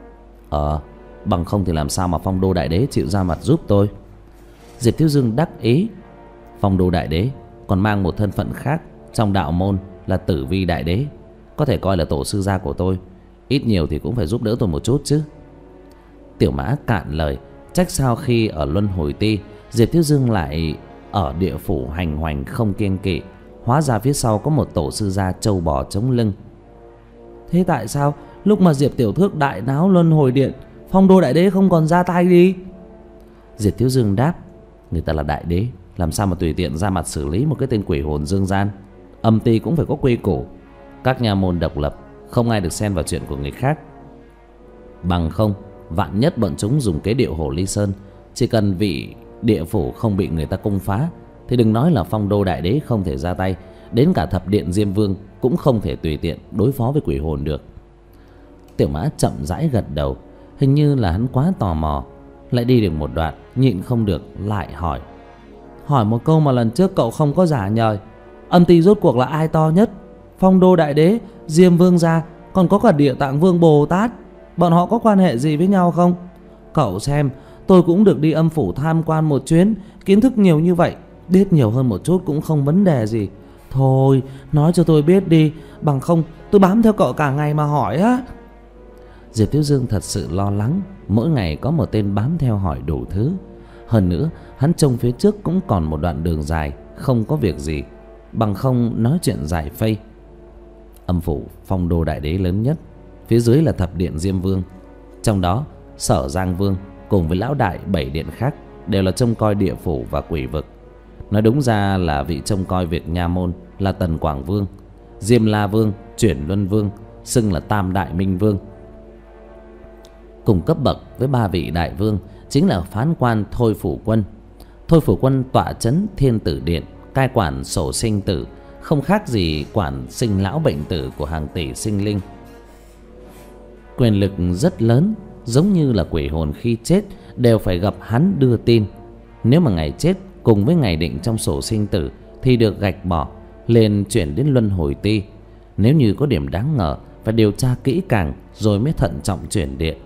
Bằng không thì làm sao mà Phong Đô Đại Đế chịu ra mặt giúp tôi? Diệp Thiếu Dương đắc ý. Phong Đô Đại Đế còn mang một thân phận khác trong đạo môn là Tử Vi Đại Đế, có thể coi là tổ sư gia của tôi. Ít nhiều thì cũng phải giúp đỡ tôi một chút chứ. Tiểu Mã cạn lời. Trách sao khi ở Luân Hồi Ti, Diệp Thiếu Dương lại ở địa phủ hành hoành không kiêng kỵ. Hóa ra phía sau có một tổ sư gia trâu bò chống lưng. Thế tại sao lúc mà Diệp Tiểu Thước đại náo Luân Hồi Điện, Phong Đô Đại Đế không còn ra tay đi? Diệp Thiếu Dương đáp: người ta là đại đế, làm sao mà tùy tiện ra mặt xử lý một cái tên quỷ hồn dương gian. Âm ty cũng phải có quy củ. Các nha môn độc lập, không ai được xen vào chuyện của người khác. Bằng không, vạn nhất bọn chúng dùng kế điệu Hồ Ly Sơn, chỉ cần vị địa phủ không bị người ta công phá, thì đừng nói là Phong Đô Đại Đế không thể ra tay, đến cả Thập Điện Diêm Vương cũng không thể tùy tiện đối phó với quỷ hồn được. Tiểu Mã chậm rãi gật đầu. Hình như là hắn quá tò mò. Lại đi được một đoạn, nhịn không được lại hỏi một câu mà lần trước cậu không có giả nhời. Âm ty rốt cuộc là ai to nhất? Phong Đô Đại Đế, Diêm Vương gia, còn có cả Địa Tạng Vương Bồ Tát, bọn họ có quan hệ gì với nhau không? Cậu xem, tôi cũng được đi âm phủ tham quan một chuyến, kiến thức nhiều như vậy, biết nhiều hơn một chút cũng không vấn đề gì. Thôi, nói cho tôi biết đi, bằng không tôi bám theo cậu cả ngày mà hỏi á. Diệp Thiếu Dương thật sự lo lắng, mỗi ngày có một tên bám theo hỏi đủ thứ. Hơn nữa, hắn trông phía trước cũng còn một đoạn đường dài, không có việc gì, bằng không nói chuyện dài phây. Âm phủ Phong Đô Đại Đế lớn nhất, phía dưới là Thập Điện Diêm Vương, trong đó Sở Giang Vương cùng với lão đại 7 điện khác đều là trông coi địa phủ và quỷ vực. Nói đúng ra là vị trông coi việc nha môn là Tần Quảng Vương, Diêm La Vương, Chuyển Luân Vương, xưng là Tam Đại Minh Vương. Cùng cấp bậc với 3 vị đại vương chính là phán quan Thôi Phủ Quân. Thôi Phủ Quân tọa trấn Thiên Tử Điện, cai quản sổ sinh tử, không khác gì quản sinh lão bệnh tử của hàng tỷ sinh linh. Quyền lực rất lớn, giống như là quỷ hồn khi chết đều phải gặp hắn đưa tin. Nếu mà ngày chết cùng với ngày định trong sổ sinh tử thì được gạch bỏ, lên chuyển đến Luân Hồi Ti. Nếu như có điểm đáng ngờ, phải điều tra kỹ càng rồi mới thận trọng chuyển điện.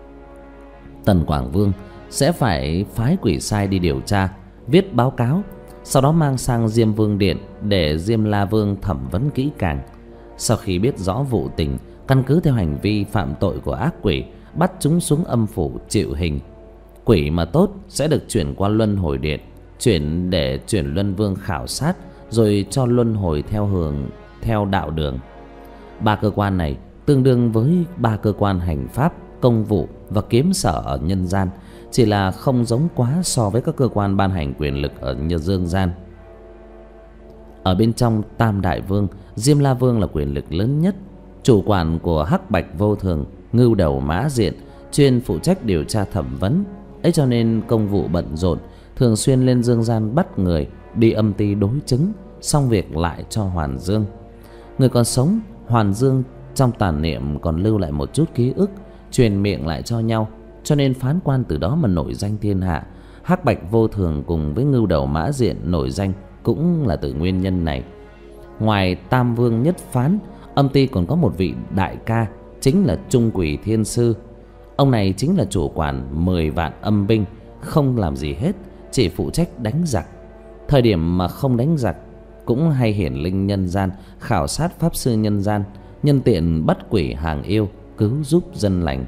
Tần Quảng Vương sẽ phải phái quỷ sai đi điều tra, viết báo cáo, sau đó mang sang Diêm Vương Điện để Diêm La Vương thẩm vấn kỹ càng. Sau khi biết rõ vụ tình, căn cứ theo hành vi phạm tội của ác quỷ, bắt chúng xuống âm phủ chịu hình. Quỷ mà tốt sẽ được chuyển qua Luân Hồi Điện, để chuyển Luân Vương khảo sát, rồi cho luân hồi theo đạo đường. 3 cơ quan này tương đương với 3 cơ quan hành pháp, công vụ và kiếm sở ở nhân gian, chỉ là không giống quá so với các cơ quan ban hành quyền lực ở dương gian. Ở bên trong Tam Đại Vương, Diêm La Vương là quyền lực lớn nhất, chủ quản của Hắc Bạch Vô Thường, Ngưu Đầu Mã Diện, chuyên phụ trách điều tra thẩm vấn. Ấy cho nên công vụ bận rộn, thường xuyên lên dương gian bắt người, đi âm ty đối chứng, xong việc lại cho Hoàn Dương. Người còn sống, Hoàn Dương trong tàn niệm còn lưu lại một chút ký ức, truyền miệng lại cho nhau, cho nên phán quan từ đó mà nổi danh thiên hạ. Hắc Bạch Vô Thường cùng với Ngưu Đầu Mã Diện nổi danh cũng là từ nguyên nhân này. Ngoài Tam Vương nhất phán, âm ty còn có một vị đại ca, chính là Trung Quỷ Thiên Sư. Ông này chính là chủ quản 10 vạn âm binh, không làm gì hết, chỉ phụ trách đánh giặc. Thời điểm mà không đánh giặc cũng hay hiển linh nhân gian, khảo sát pháp sư nhân gian, nhân tiện bắt quỷ hàng yêu, cứu giúp dân lành.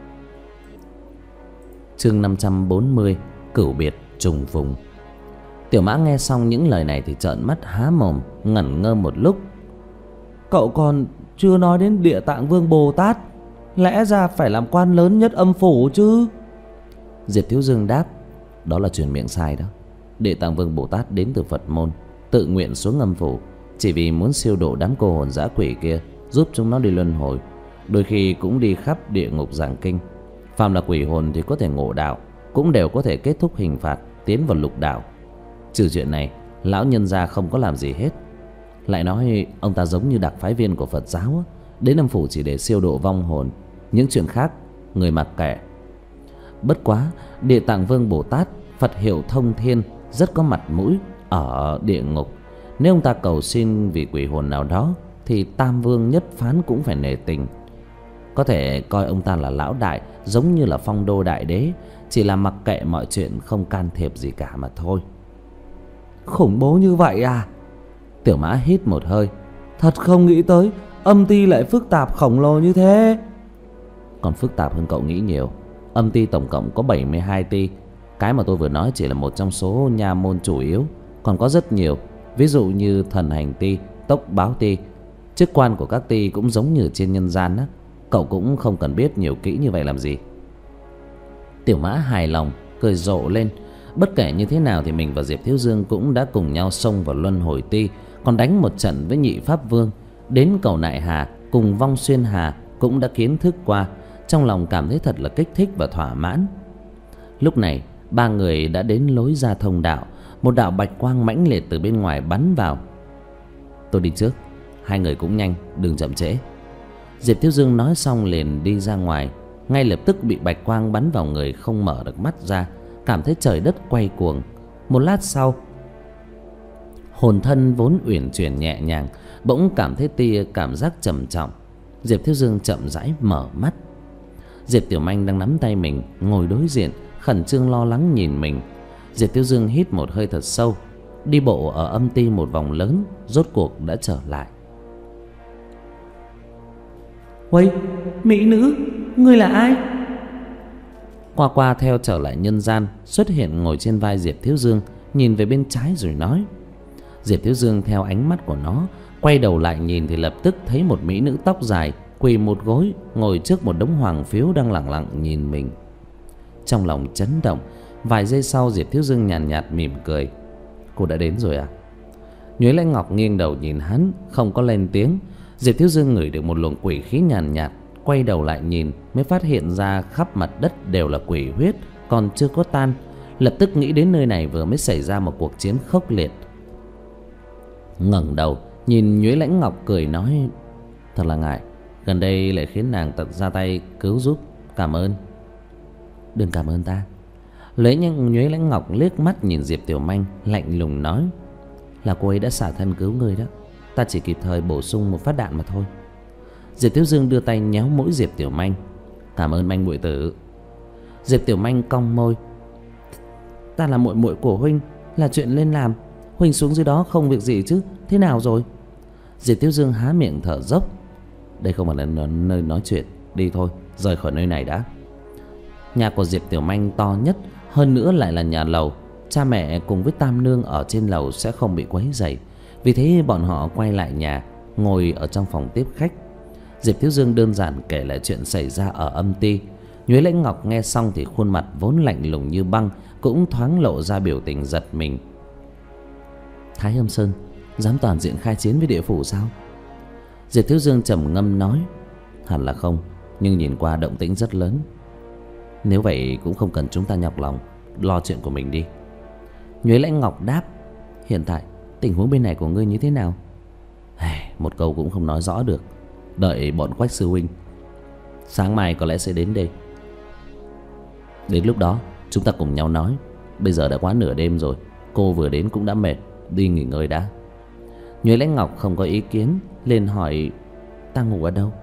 Chương 540, Cửu biệt trùng phùng. Tiểu Mã nghe xong những lời này thì trợn mắt há mồm, ngẩn ngơ một lúc. Cậu còn chưa nói đến Địa Tạng Vương Bồ Tát, lẽ ra phải làm quan lớn nhất âm phủ chứ? Diệp Thiếu Dương đáp: đó là truyền miệng sai đó. Địa Tạng Vương Bồ Tát đến từ Phật môn, tự nguyện xuống âm phủ, chỉ vì muốn siêu độ đám cô hồn dã quỷ kia, giúp chúng nó đi luân hồi. Đôi khi cũng đi khắp địa ngục giảng kinh. Phàm là quỷ hồn thì có thể ngộ đạo, cũng đều có thể kết thúc hình phạt, tiến vào lục đạo. Trừ chuyện này, lão nhân gia không có làm gì hết. Lại nói ông ta giống như đặc phái viên của Phật giáo, đến âm phủ chỉ để siêu độ vong hồn, những chuyện khác người mặc kệ. Bất quá Địa Tạng Vương Bồ Tát, Phật hiệu thông thiên, rất có mặt mũi ở địa ngục. Nếu ông ta cầu xin vì quỷ hồn nào đó thì Tam Vương nhất phán cũng phải nể tình. Có thể coi ông ta là lão đại, giống như là Phong Đô Đại Đế, chỉ là mặc kệ mọi chuyện, không can thiệp gì cả mà thôi. Khủng bố như vậy à? Tiểu Mã hít một hơi. Thật không nghĩ tới âm ty lại phức tạp khổng lồ như thế. Còn phức tạp hơn cậu nghĩ nhiều. Âm ty tổng cộng có 72 ty. Cái mà tôi vừa nói chỉ là một trong số nha môn chủ yếu. Còn có rất nhiều, ví dụ như thần hành ty, tốc báo ty. Chức quan của các ty cũng giống như trên nhân gian á. Cậu cũng không cần biết nhiều kỹ như vậy làm gì. Tiểu Mã hài lòng cười rộ lên. Bất kể như thế nào thì mình và Diệp Thiếu Dương cũng đã cùng nhau xông vào Luân Hồi Ti, còn đánh một trận với Nhị Pháp Vương. Đến cầu Nại Hà cùng Vong Xuyên Hà cũng đã kiến thức qua. Trong lòng cảm thấy thật là kích thích và thỏa mãn. Lúc này ba người đã đến lối ra thông đạo. Một đạo bạch quang mãnh liệt từ bên ngoài bắn vào. Tôi đi trước, hai người cũng nhanh, đừng chậm trễ. Diệp Thiếu Dương nói xong liền đi ra ngoài. Ngay lập tức bị bạch quang bắn vào người, không mở được mắt ra, cảm thấy trời đất quay cuồng. Một lát sau, hồn thân vốn uyển chuyển nhẹ nhàng bỗng cảm thấy tia cảm giác trầm trọng. Diệp Thiếu Dương chậm rãi mở mắt. Diệp Tiểu Manh đang nắm tay mình ngồi đối diện, khẩn trương lo lắng nhìn mình. Diệp Thiếu Dương hít một hơi thật sâu, đi bộ ở âm ty một vòng lớn, rốt cuộc đã trở lại. Uầy, mỹ nữ, ngươi là ai? Qua Qua theo trở lại nhân gian, xuất hiện ngồi trên vai Diệp Thiếu Dương, nhìn về bên trái rồi nói. Diệp Thiếu Dương theo ánh mắt của nó quay đầu lại nhìn thì lập tức thấy một mỹ nữ tóc dài quỳ một gối ngồi trước một đống hoàng phiếu đang lẳng lặng nhìn mình. Trong lòng chấn động. Vài giây sau Diệp Thiếu Dương nhàn nhạt mỉm cười. Cô đã đến rồi à? Nhuế Lãnh Ngọc nghiêng đầu nhìn hắn, không có lên tiếng. Diệp Thiếu Dương ngửi được một luồng quỷ khí nhàn nhạt, quay đầu lại nhìn mới phát hiện ra khắp mặt đất đều là quỷ huyết còn chưa có tan. Lập tức nghĩ đến nơi này vừa mới xảy ra một cuộc chiến khốc liệt. Ngẩng đầu nhìn Nhuế Lãnh Ngọc cười nói, thật là ngại, gần đây lại khiến nàng tận ra tay cứu giúp, cảm ơn. Đừng cảm ơn ta. Nhuế Lãnh Ngọc liếc mắt nhìn Diệp Tiểu Manh, lạnh lùng nói, là cô ấy đã xả thân cứu người đó, ta chỉ kịp thời bổ sung một phát đạn mà thôi. Diệp Thiếu Dương đưa tay nhéo mũi Diệp Tiểu Manh. Cảm ơn Manh muội tử. Diệp Tiểu Manh cong môi. Ta là muội muội của huynh, là chuyện lên làm. Huynh xuống dưới đó không việc gì chứ, thế nào rồi? Diệp Thiếu Dương há miệng thở dốc. Đây không phải là nơi nói chuyện, đi thôi, rời khỏi nơi này đã. Nhà của Diệp Tiểu Manh to nhất, hơn nữa lại là nhà lầu. Cha mẹ cùng với Tam Nương ở trên lầu sẽ không bị quấy rầy. Vì thế bọn họ quay lại nhà, ngồi ở trong phòng tiếp khách. Diệp Thiếu Dương đơn giản kể lại chuyện xảy ra ở âm ty. Nhuế Lãnh Ngọc nghe xong thì khuôn mặt vốn lạnh lùng như băng cũng thoáng lộ ra biểu tình giật mình. Thái Âm Sơn dám toàn diện khai chiến với địa phủ sao? Diệp Thiếu Dương trầm ngâm nói, hẳn là không, nhưng nhìn qua động tĩnh rất lớn. Nếu vậy cũng không cần chúng ta nhọc lòng, lo chuyện của mình đi. Nhuế Lãnh Ngọc đáp, hiện tại tình huống bên này của ngươi như thế nào? Một câu cũng không nói rõ được. Đợi bọn Quách sư huynh sáng mai có lẽ sẽ đến đây. Đến lúc đó chúng ta cùng nhau nói. Bây giờ đã quá nửa đêm rồi, cô vừa đến cũng đã mệt, đi nghỉ ngơi đã. Nhuế Lãnh Ngọc không có ý kiến, liền hỏi, ta ngủ ở đâu?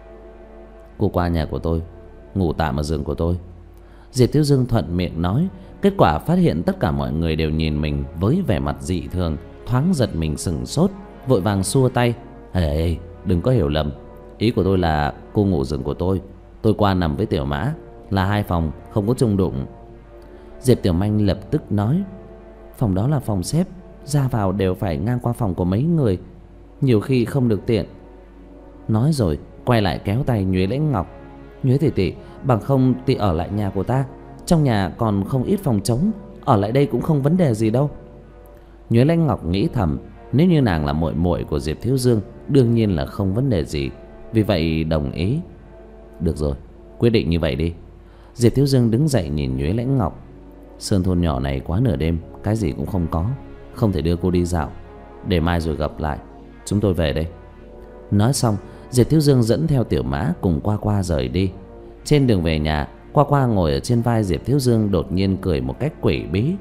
Cô qua nhà của tôi, ngủ tạm ở giường của tôi. Diệp Thiếu Dương thuận miệng nói. Kết quả phát hiện tất cả mọi người đều nhìn mình với vẻ mặt dị thường, thoáng giật mình sửng sốt, vội vàng xua tay. Ê, đừng có hiểu lầm, ý của tôi là cô ngủ giường của tôi qua nằm với Tiểu Mã, là hai phòng không có chung đụng. Diệp Tiểu Manh lập tức nói, phòng đó là phòng xếp, ra vào đều phải ngang qua phòng của mấy người, nhiều khi không được tiện. Nói rồi quay lại kéo tay Nhuế Lãnh Ngọc. Nhuế tỷ tỷ, bằng không thì ở lại nhà của ta, trong nhà còn không ít phòng trống, ở lại đây cũng không vấn đề gì đâu. Nhuế Lãnh Ngọc nghĩ thầm, nếu như nàng là muội muội của Diệp Thiếu Dương, đương nhiên là không vấn đề gì, vì vậy đồng ý. Được rồi, quyết định như vậy đi. Diệp Thiếu Dương đứng dậy nhìn Nhuế Lãnh Ngọc. Sơn thôn nhỏ này quá nửa đêm, cái gì cũng không có, không thể đưa cô đi dạo, để mai rồi gặp lại, chúng tôi về đây. Nói xong Diệp Thiếu Dương dẫn theo Tiểu Mã cùng Qua Qua rời đi. Trên đường về nhà, Qua Qua ngồi ở trên vai Diệp Thiếu Dương, đột nhiên cười một cách quỷ bí.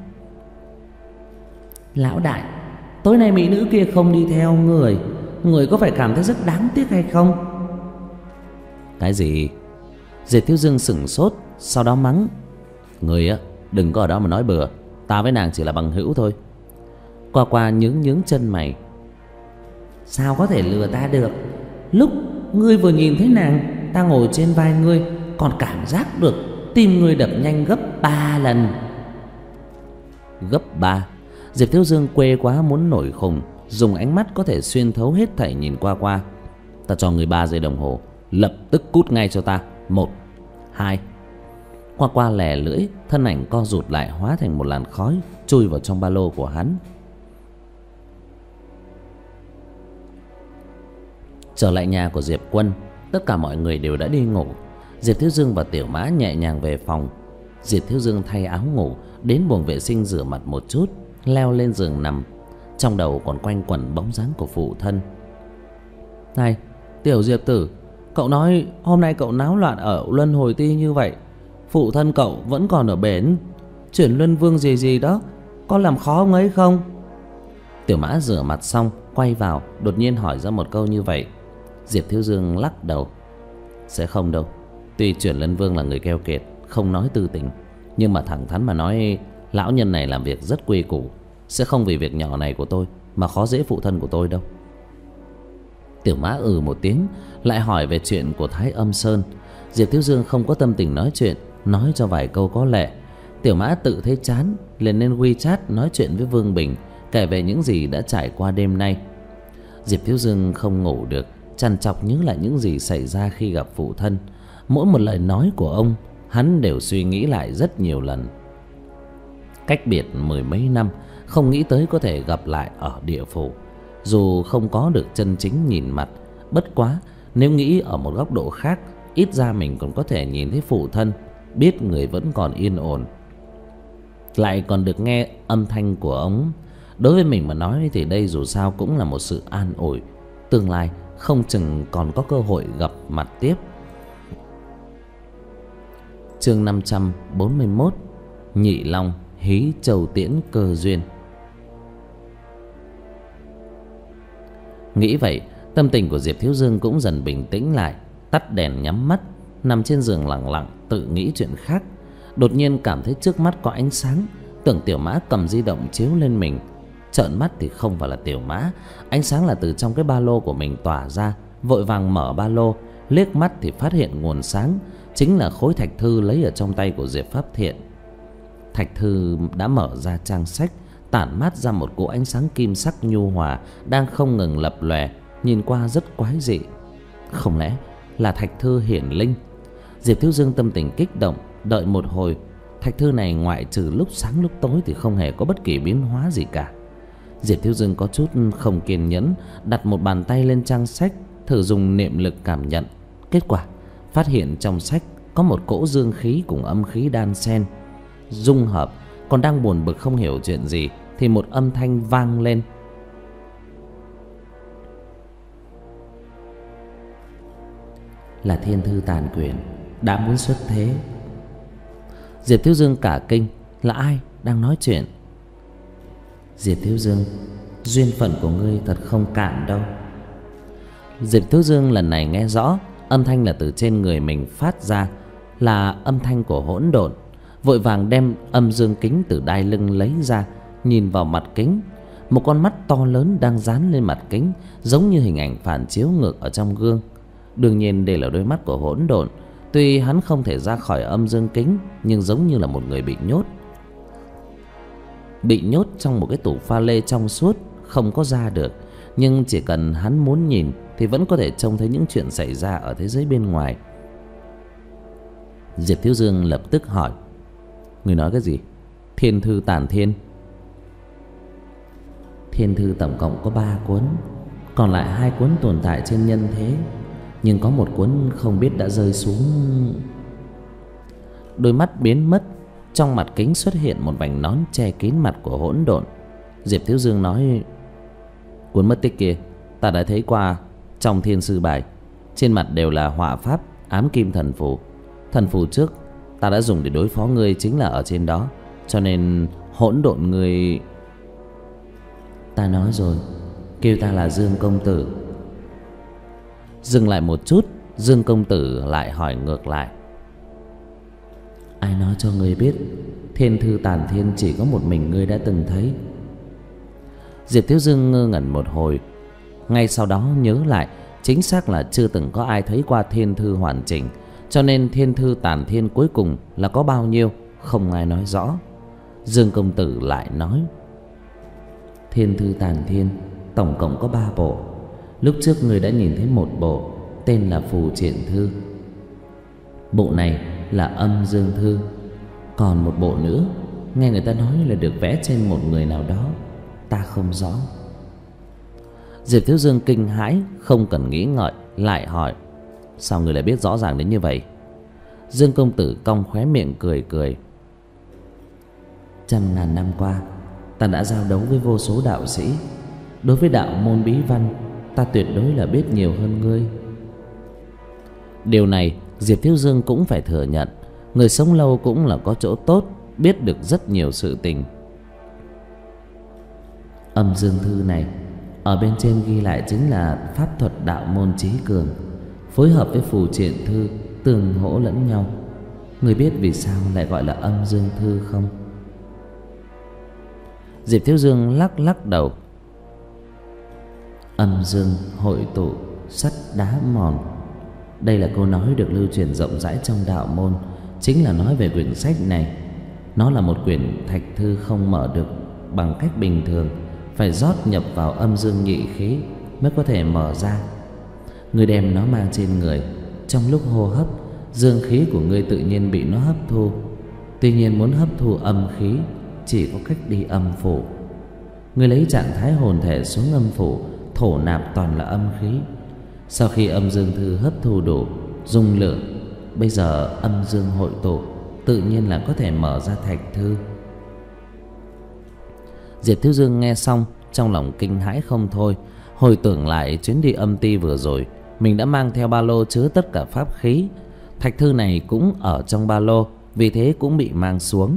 Lão đại, tối nay mỹ nữ kia không đi theo người, người có phải cảm thấy rất đáng tiếc hay không? Cái gì? Diệp Thiếu Dương sửng sốt, sau đó mắng, người á, đừng có ở đó mà nói bừa, ta với nàng chỉ là bằng hữu thôi. Qua Qua nhướng nhướng chân mày. Sao có thể lừa ta được? Lúc ngươi vừa nhìn thấy nàng, ta ngồi trên vai ngươi, còn cảm giác được tim ngươi đập nhanh gấp 3 lần. Gấp 3? Diệp Thiếu Dương quê quá muốn nổi khùng, dùng ánh mắt có thể xuyên thấu hết thảy nhìn qua. Ta cho người 3 giây đồng hồ, lập tức cút ngay cho ta. 1, 2. Qua lè lưỡi, thân ảnh co rụt lại hóa thành một làn khói chui vào trong ba lô của hắn. Trở lại nhà của Diệp Quân, tất cả mọi người đều đã đi ngủ. Diệp Thiếu Dương và Tiểu Mã nhẹ nhàng về phòng. Diệp Thiếu Dương thay áo ngủ, đến buồng vệ sinh rửa mặt một chút, leo lên giường nằm. Trong đầu còn quanh quẩn bóng dáng của phụ thân. Này, Tiểu Diệp tử, cậu nói hôm nay cậu náo loạn ở Luân Hồi Ti như vậy, phụ thân cậu vẫn còn ở bển. Chuyển Luân Vương gì đó, có làm khó ông ấy không? Tiểu Mã rửa mặt xong quay vào, đột nhiên hỏi ra một câu như vậy. Diệp Thiếu Dương lắc đầu. Sẽ không đâu. Tuy Chuyển Luân Vương là người keo kiệt, không nói tư tình, nhưng mà thẳng thắn mà nói, lão nhân này làm việc rất quy củ, sẽ không vì việc nhỏ này của tôi mà khó dễ phụ thân của tôi đâu. Tiểu Mã một tiếng, lại hỏi về chuyện của Thái Âm Sơn. Diệp Thiếu Dương không có tâm tình nói chuyện, nói cho vài câu có lệ. Tiểu Mã tự thấy chán, liền lên WeChat nói chuyện với Vương Bình, kể về những gì đã trải qua đêm nay. Diệp Thiếu Dương không ngủ được, trằn trọc nhớ lại những gì xảy ra khi gặp phụ thân. Mỗi một lời nói của ông, hắn đều suy nghĩ lại rất nhiều lần. Cách biệt 10 mấy năm, không nghĩ tới có thể gặp lại ở địa phủ. Dù không có được chân chính nhìn mặt, bất quá nếu nghĩ ở một góc độ khác, ít ra mình còn có thể nhìn thấy phụ thân, biết người vẫn còn yên ổn, lại còn được nghe âm thanh của ông. Đối với mình mà nói thì đây dù sao cũng là một sự an ủi. Tương lai không chừng còn có cơ hội gặp mặt tiếp. Chương 541. Nhị Long hí châu tiễn cơ duyên. Nghĩ vậy, tâm tình của Diệp Thiếu Dương cũng dần bình tĩnh lại. Tắt đèn nhắm mắt, nằm trên giường lặng lặng tự nghĩ chuyện khác. Đột nhiên cảm thấy trước mắt có ánh sáng, tưởng Tiểu Mã cầm di động chiếu lên mình. Trợn mắt thì không phải là Tiểu Mã, ánh sáng là từ trong cái ba lô của mình tỏa ra. Vội vàng mở ba lô, liếc mắt thì phát hiện nguồn sáng chính là khối thạch thư lấy ở trong tay của Diệp Pháp Thiện. Thạch thư đã mở ra trang sách, tản mát ra một cỗ ánh sáng kim sắc nhu hòa đang không ngừng lập lòe, nhìn qua rất quái dị. Không lẽ là thạch thư hiển linh? Diệp Thiếu Dương tâm tình kích động, đợi một hồi. Thạch thư này ngoại trừ lúc sáng lúc tối thì không hề có bất kỳ biến hóa gì cả. Diệp Thiếu Dương có chút không kiên nhẫn, đặt một bàn tay lên trang sách, thử dùng niệm lực cảm nhận. Kết quả phát hiện trong sách có một cỗ dương khí cùng âm khí đan xen dung hợp. Còn đang buồn bực không hiểu chuyện gì thì một âm thanh vang lên. Là Thiên Thư Tàn Quyển đã muốn xuất thế. Diệp Thiếu Dương cả kinh, là ai đang nói chuyện? Diệp Thiếu Dương, duyên phận của ngươi thật không cạn đâu. Diệp Thiếu Dương lần này nghe rõ, âm thanh là từ trên người mình phát ra, là âm thanh của hỗn độn. Vội vàng đem âm dương kính từ đai lưng lấy ra, nhìn vào mặt kính. Một con mắt to lớn đang dán lên mặt kính, giống như hình ảnh phản chiếu ngược ở trong gương. Đương nhiên đây là đôi mắt của hỗn độn. Tuy hắn không thể ra khỏi âm dương kính, nhưng giống như là một người bị nhốt. Bị nhốt trong một cái tủ pha lê trong suốt, không có ra được. Nhưng chỉ cần hắn muốn nhìn thì vẫn có thể trông thấy những chuyện xảy ra ở thế giới bên ngoài. Diệp Thiếu Dương lập tức hỏi: người nói cái gì? Thiên Thư Tàn Thiên? Thiên thư tổng cộng có 3 cuốn, còn lại 2 cuốn tồn tại trên nhân thế, nhưng có một cuốn không biết đã rơi xuống. Đôi mắt biến mất, trong mặt kính xuất hiện một vành nón che kín mặt của hỗn độn. Diệp Thiếu Dương nói: cuốn mất tích kia ta đã thấy qua trong thiên sư bài, trên mặt đều là họa pháp ám kim thần phù. Thần phù trước ta đã dùng để đối phó ngươi chính là ở trên đó, cho nên hỗn độn ngươi. Ta nói rồi, kêu ta là Dương công tử. Dừng lại một chút, Dương công tử lại hỏi ngược lại: ai nói cho ngươi biết Thiên Thư Tàn Thiên chỉ có một mình ngươi đã từng thấy? Diệp Thiếu Dương ngơ ngẩn một hồi, Ngay sau đó nhớ lại, chính xác là chưa từng có ai thấy qua thiên thư hoàn chỉnh, cho nên thiên thư tản thiên cuối cùng là có bao nhiêu không ai nói rõ. Dương công tử lại nói: thiên thư tản thiên tổng cộng có 3 bộ. Lúc trước người đã nhìn thấy một bộ tên là Phù Triện Thư. Bộ này là Âm Dương Thư. Còn một bộ nữa nghe người ta nói là được vẽ trên một người nào đó, ta không rõ. Diệp Thiếu Dương kinh hãi, không cần nghĩ ngợi lại hỏi: sao người lại biết rõ ràng đến như vậy? Dương công tử cong khóe miệng cười cười: trăm ngàn năm qua ta đã giao đấu với vô số đạo sĩ. Đối với đạo môn bí văn, ta tuyệt đối là biết nhiều hơn ngươi. Điều này Diệp Thiếu Dương cũng phải thừa nhận. Người sống lâu cũng là có chỗ tốt, biết được rất nhiều sự tình. Âm Dương Thư này, ở bên trên ghi lại chính là pháp thuật đạo môn trí cường, phối hợp với Phù Triện Thư, tương hỗ lẫn nhau. Người biết vì sao lại gọi là Âm Dương Thư không? Diệp Thiếu Dương lắc lắc đầu: âm dương hội tụ, sắt đá mòn. Đây là câu nói được lưu truyền rộng rãi trong đạo môn, chính là nói về quyển sách này. Nó là một quyển thạch thư không mở được bằng cách bình thường, phải rót nhập vào âm dương nhị khí mới có thể mở ra. Người đem nó mang trên người, trong lúc hô hấp, dương khí của ngươi tự nhiên bị nó hấp thu. Tuy nhiên muốn hấp thu âm khí, chỉ có cách đi âm phủ. Ngươi lấy trạng thái hồn thể xuống âm phủ, thổ nạp toàn là âm khí. Sau khi âm dương thư hấp thu đủ dung lượng, bây giờ âm dương hội tụ, tự nhiên là có thể mở ra thạch thư. Diệp Thiếu Dương nghe xong, trong lòng kinh hãi không thôi. Hồi tưởng lại chuyến đi âm ti vừa rồi, mình đã mang theo ba lô chứa tất cả pháp khí. Thạch thư này cũng ở trong ba lô, vì thế cũng bị mang xuống.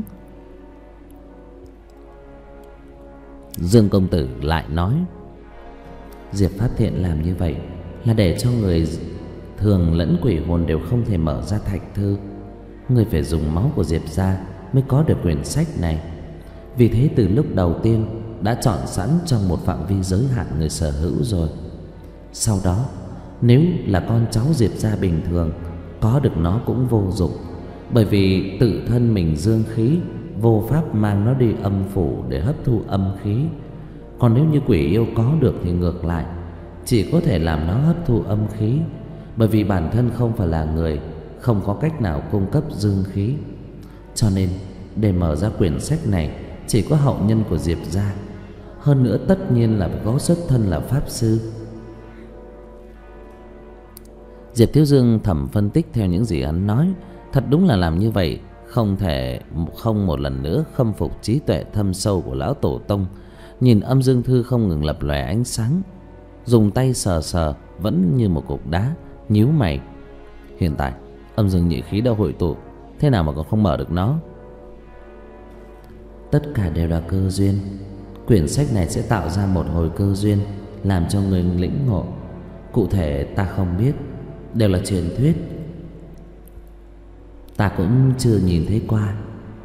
Dương công tử lại nói: Diệp Phát Thiện làm như vậy là để cho người thường lẫn quỷ hồn đều không thể mở ra thạch thư. Người phải dùng máu của Diệp gia mới có được quyển sách này. Vì thế từ lúc đầu tiên đã chọn sẵn trong một phạm vi giới hạn người sở hữu rồi. Sau đó nếu là con cháu Diệp gia bình thường, có được nó cũng vô dụng, bởi vì tự thân mình dương khí, vô pháp mang nó đi âm phủ để hấp thu âm khí. Còn nếu như quỷ yêu có được thì ngược lại, chỉ có thể làm nó hấp thu âm khí, bởi vì bản thân không phải là người, không có cách nào cung cấp dương khí. Cho nên để mở ra quyển sách này, chỉ có hậu nhân của Diệp gia. Hơn nữa tất nhiên là có xuất thân là pháp sư. Diệp Thiếu Dương thầm phân tích theo những gì hắn nói. Thật đúng là làm như vậy không thể không một lần nữa khâm phục trí tuệ thâm sâu của lão tổ tông. Nhìn âm dương thư không ngừng lập lòe ánh sáng, dùng tay sờ sờ vẫn như một cục đá, nhíu mày. Hiện tại âm dương nhị khí đã hội tụ, thế nào mà còn không mở được nó? Tất cả đều là cơ duyên. Quyển sách này sẽ tạo ra một hồi cơ duyên, làm cho người lĩnh ngộ. Cụ thể ta không biết, đều là truyền thuyết, ta cũng chưa nhìn thấy qua.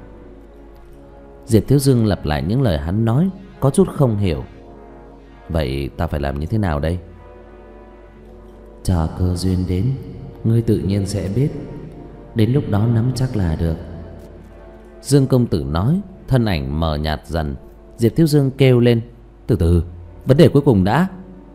Diệp Thiếu Dương lặp lại những lời hắn nói, có chút không hiểu. Vậy ta phải làm như thế nào đây? Chờ cơ duyên đến, ngươi tự nhiên sẽ biết. Đến lúc đó nắm chắc là được. Dương công tử nói, thân ảnh mờ nhạt dần. Diệp Thiếu Dương kêu lên: từ từ, vấn đề cuối cùng đã.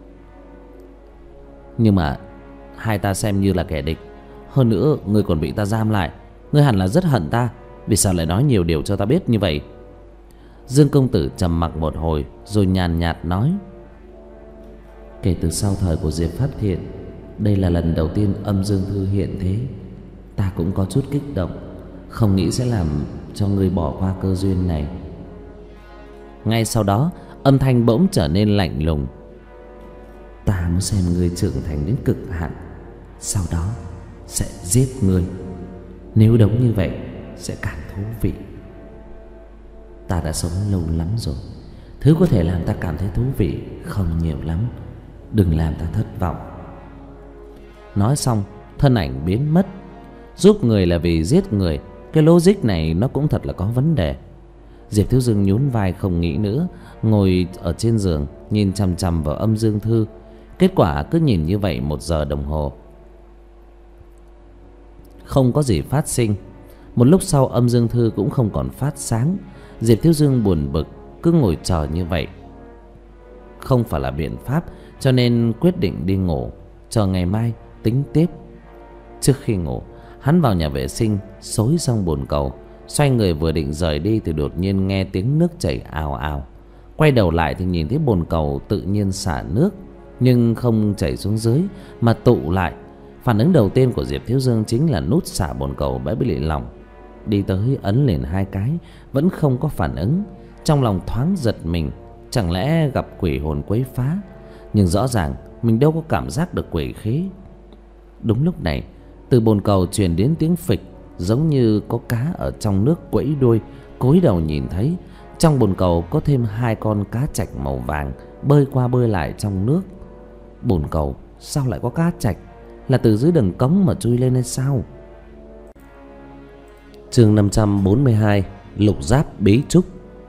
Nhưng mà hai ta xem như là kẻ địch. Hơn nữa ngươi còn bị ta giam lại, ngươi hẳn là rất hận ta. Vì sao lại nói nhiều điều cho ta biết như vậy? Dương công tử trầm mặc một hồi rồi nhàn nhạt nói: kể từ sau thời của Diệp Phát Thiện, đây là lần đầu tiên âm dương thư hiện thế. Ta cũng có chút kích động, không nghĩ sẽ làm cho ngươi bỏ qua cơ duyên này. Ngay sau đó âm thanh bỗng trở nên lạnh lùng: ta muốn xem ngươi trưởng thành đến cực hạn, sau đó sẽ giết ngươi. Nếu đúng như vậy sẽ càng thú vị. Ta đã sống lâu lắm rồi, thứ có thể làm ta cảm thấy thú vị không nhiều lắm. Đừng làm ta thất vọng. Nói xong thân ảnh biến mất. Giúp người là vì giết người, cái logic này nó cũng thật là có vấn đề. Diệp Thiếu Dương nhún vai không nghĩ nữa, ngồi ở trên giường nhìn chằm chằm vào âm dương thư. Kết quả cứ nhìn như vậy 1 giờ đồng hồ, không có gì phát sinh. Một lúc sau âm dương thư cũng không còn phát sáng. Diệp Thiếu Dương buồn bực, cứ ngồi chờ như vậy không phải là biện pháp, cho nên quyết định đi ngủ, chờ ngày mai tính tiếp. Trước khi ngủ, hắn vào nhà vệ sinh xối xong bồn cầu, xoay người vừa định rời đi thì đột nhiên nghe tiếng nước chảy ào ào. Quay đầu lại thì nhìn thấy bồn cầu tự nhiên xả nước, nhưng không chảy xuống dưới mà tụ lại. Phản ứng đầu tiên của Diệp Thiếu Dương chính là nút xả bồn cầu đã bị lỏng. Đi tới ấn liền 2 cái, vẫn không có phản ứng. Trong lòng thoáng giật mình, chẳng lẽ gặp quỷ hồn quấy phá. Nhưng rõ ràng mình đâu có cảm giác được quỷ khí. Đúng lúc này, từ bồn cầu truyền đến tiếng phịch, giống như có cá ở trong nước quẫy đuôi. Cúi đầu nhìn thấy trong bồn cầu có thêm 2 con cá trạch màu vàng bơi qua bơi lại trong nước. Bồn cầu sao lại có cá trạch? Là từ dưới đường cống mà chui lên hay sao? Chương 542, Lục Giáp bí trúc.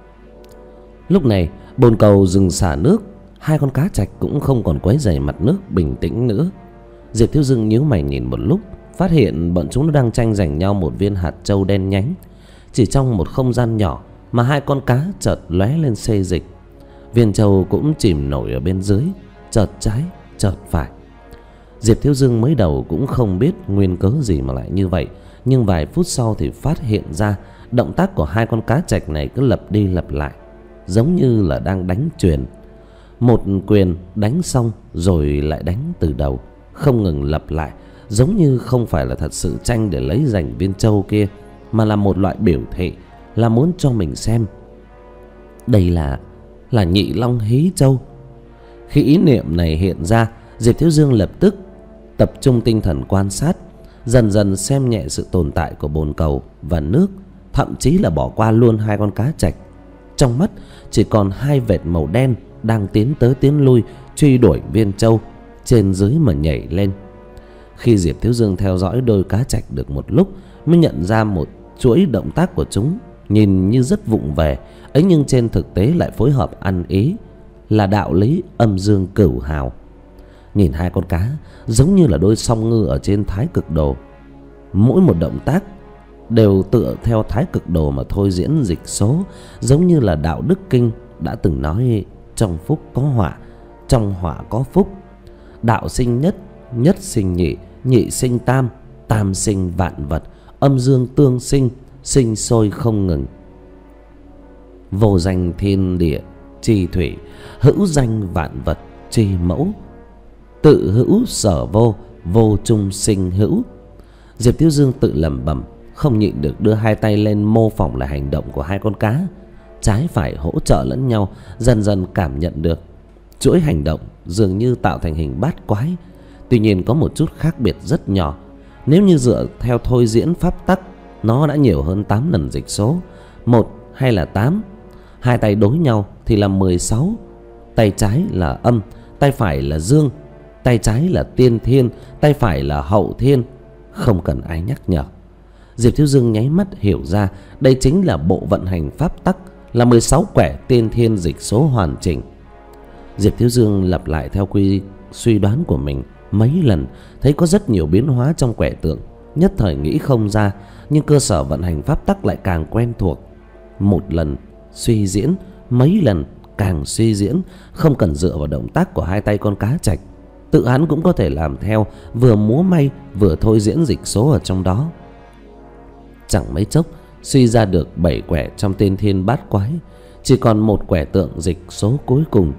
Lúc này bồn cầu dừng xả nước, 2 con cá trạch cũng không còn quấy rầy mặt nước bình tĩnh nữa. Diệp Thiếu Dương nhíu mày nhìn một lúc, phát hiện bọn chúng nó đang tranh giành nhau một viên hạt châu đen nhánh. Chỉ trong một không gian nhỏ mà 2 con cá chợt lóe lên xê dịch. Viên châu cũng chìm nổi ở bên dưới, chợt trái chợt phải. Diệp Thiếu Dương mới đầu cũng không biết nguyên cớ gì mà lại như vậy, nhưng vài phút sau thì phát hiện ra động tác của 2 con cá trạch này cứ lặp đi lặp lại, giống như là đang đánh chuyền. Một quyền đánh xong rồi lại đánh từ đầu, không ngừng lặp lại, giống như không phải là thật sự tranh để lấy giành viên châu kia, mà là một loại biểu thị, là muốn cho mình xem đây là nhị long hí châu. Khi ý niệm này hiện ra, Diệp Thiếu Dương lập tức tập trung tinh thần quan sát, dần dần xem nhẹ sự tồn tại của bồn cầu và nước, thậm chí là bỏ qua luôn 2 con cá trạch. Trong mắt chỉ còn 2 vệt màu đen đang tiến tới tiến lui, truy đuổi viên châu trên dưới mà nhảy lên. Khi Diệp Thiếu Dương theo dõi đôi cá trạch được một lúc, mới nhận ra một chuỗi động tác của chúng nhìn như rất vụng về ấy, nhưng trên thực tế lại phối hợp ăn ý, là đạo lý âm dương cửu hào. Nhìn 2 con cá giống như là đôi song ngư ở trên thái cực đồ, mỗi một động tác đều tựa theo thái cực đồ mà thôi diễn dịch số, giống như là đạo đức kinh đã từng nói: trong phúc có họa, trong họa có phúc. Đạo sinh nhất, nhất sinh nhị, nhị sinh tam, tam sinh vạn vật, âm dương tương sinh, sinh sôi không ngừng. Vô danh thiên địa chi thủy, hữu danh vạn vật chi mẫu, tự hữu sở vô, vô chung sinh hữu. Diệp Thiếu Dương tự lẩm bẩm, không nhịn được đưa 2 tay lên mô phỏng lại hành động của 2 con cá, trái phải hỗ trợ lẫn nhau, dần dần cảm nhận được chuỗi hành động dường như tạo thành hình bát quái. Tuy nhiên có một chút khác biệt rất nhỏ. Nếu như dựa theo thôi diễn pháp tắc, nó đã nhiều hơn 8 lần dịch số, 1 hay là 8. 2 tay đối nhau thì là 16. Tay trái là âm, tay phải là dương. Tay trái là tiên thiên, tay phải là hậu thiên. Không cần ai nhắc nhở, Diệp Thiếu Dương nháy mắt hiểu ra đây chính là bộ vận hành pháp tắc, là 16 quẻ tiên thiên dịch số hoàn chỉnh. Diệp Thiếu Dương lặp lại theo suy đoán của mình mấy lần, thấy có rất nhiều biến hóa trong quẻ tượng, nhất thời nghĩ không ra, nhưng cơ sở vận hành pháp tắc lại càng quen thuộc. Một lần suy diễn, mấy lần càng suy diễn, không cần dựa vào động tác của 2 tay con cá trạch, tự hắn cũng có thể làm theo, vừa múa may vừa thôi diễn dịch số ở trong đó. Chẳng mấy chốc suy ra được 7 quẻ trong tiên thiên bát quái, chỉ còn 1 quẻ tượng dịch số cuối cùng.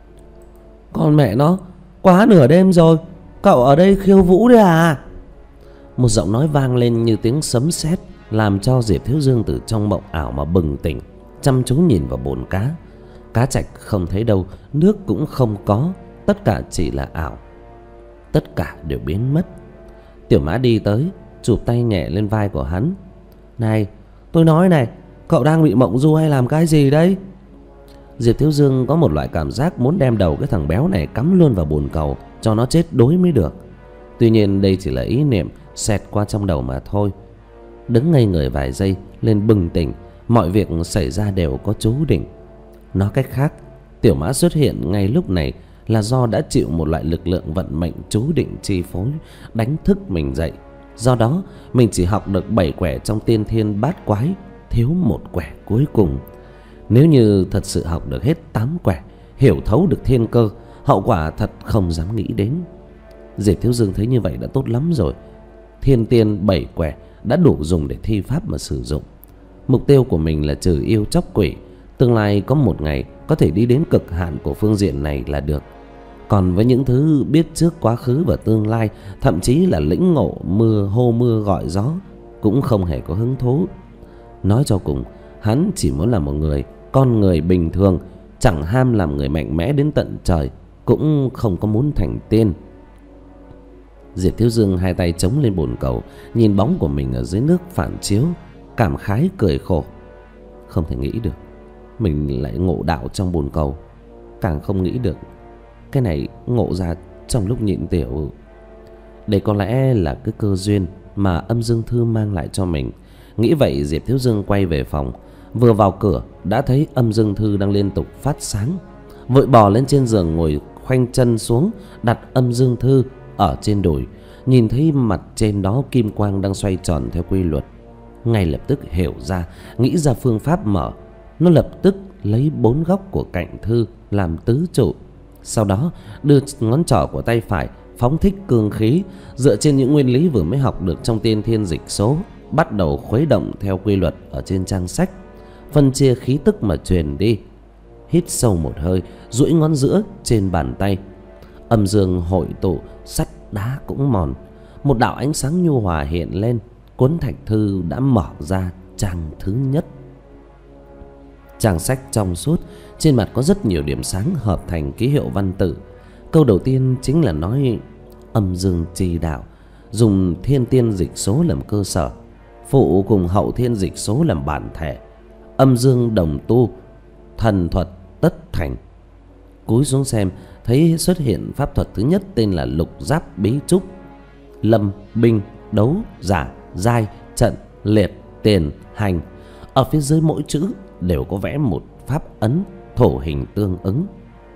Con mẹ nó, quá nửa đêm rồi, cậu ở đây khiêu vũ đấy à? Một giọng nói vang lên như tiếng sấm sét, làm cho Diệp Thiếu Dương từ trong mộng ảo mà bừng tỉnh, chăm chú nhìn vào bồn cá. Cá trạch không thấy đâu, nước cũng không có, tất cả chỉ là ảo, tất cả đều biến mất. Tiểu Mã đi tới, chụp tay nhẹ lên vai của hắn. Này, tôi nói này, cậu đang bị mộng du hay làm cái gì đấy? Diệp Thiếu Dương có một loại cảm giác muốn đem đầu cái thằng béo này cắm luôn vào bồn cầu cho nó chết đuối mới được. Tuy nhiên đây chỉ là ý niệm xẹt qua trong đầu mà thôi. Đứng ngây người vài giây lên bừng tỉnh, mọi việc xảy ra đều có chú định. Nói cách khác, Tiểu Mã xuất hiện ngay lúc này là do đã chịu một loại lực lượng vận mệnh chú định chi phối, đánh thức mình dậy. Do đó mình chỉ học được 7 quẻ trong tiên thiên bát quái, thiếu một quẻ cuối cùng. Nếu như thật sự học được hết 8 quẻ, hiểu thấu được thiên cơ, hậu quả thật không dám nghĩ đến. Diệp Thiếu Dương thấy như vậy đã tốt lắm rồi. Thiên tiên 7 quẻ đã đủ dùng để thi pháp mà sử dụng. Mục tiêu của mình là trừ yêu chóc quỷ, tương lai có một ngày có thể đi đến cực hạn của phương diện này là được. Còn với những thứ biết trước quá khứ và tương lai, thậm chí là lĩnh ngộ hô mưa gọi gió, cũng không hề có hứng thú. Nói cho cùng, hắn chỉ muốn là một con người bình thường, chẳng ham làm người mạnh mẽ đến tận trời, cũng không có muốn thành tiên. Diệp Thiếu Dương hai tay chống lên bồn cầu, nhìn bóng của mình ở dưới nước phản chiếu, cảm khái cười khổ. Không thể nghĩ được mình lại ngộ đạo trong bồn cầu, càng không nghĩ được cái này ngộ ra trong lúc nhịn tiểu. Đây có lẽ là cái cơ duyên mà Âm Dương Thư mang lại cho mình. Nghĩ vậy, Diệp Thiếu Dương quay về phòng. Vừa vào cửa đã thấy Âm Dương Thư đang liên tục phát sáng, vội bò lên trên giường, ngồi khoanh chân xuống, đặt Âm Dương Thư ở trên đùi. Nhìn thấy mặt trên đó kim quang đang xoay tròn theo quy luật, ngay lập tức hiểu ra, nghĩ ra phương pháp mở. Nó lập tức lấy 4 góc của cạnh thư làm tứ trụ, sau đó đưa ngón trỏ của tay phải phóng thích cương khí, dựa trên những nguyên lý vừa mới học được trong tiên thiên dịch số, bắt đầu khuấy động theo quy luật ở trên trang sách, phân chia khí tức mà truyền đi. Hít sâu một hơi, duỗi ngón giữa trên bàn tay, âm dương hội tụ, sắt đá cũng mòn. Một đạo ánh sáng nhu hòa hiện lên, cuốn thạch thư đã mở ra trang thứ nhất. Trang sách trong suốt, trên mặt có rất nhiều điểm sáng hợp thành ký hiệu văn tự. Câu đầu tiên chính là nói âm dương chi đạo, dùng thiên tiên dịch số làm cơ sở, phụ cùng hậu thiên dịch số làm bản thể, âm dương đồng tu, thần thuật tất thành. Cúi xuống xem, thấy xuất hiện pháp thuật thứ nhất tên là lục giáp bí trúc. Lâm, binh, đấu, giả, giai, trận, liệt, tiền, hành. Ở phía dưới mỗi chữ đều có vẽ một pháp ấn thổ hình tương ứng.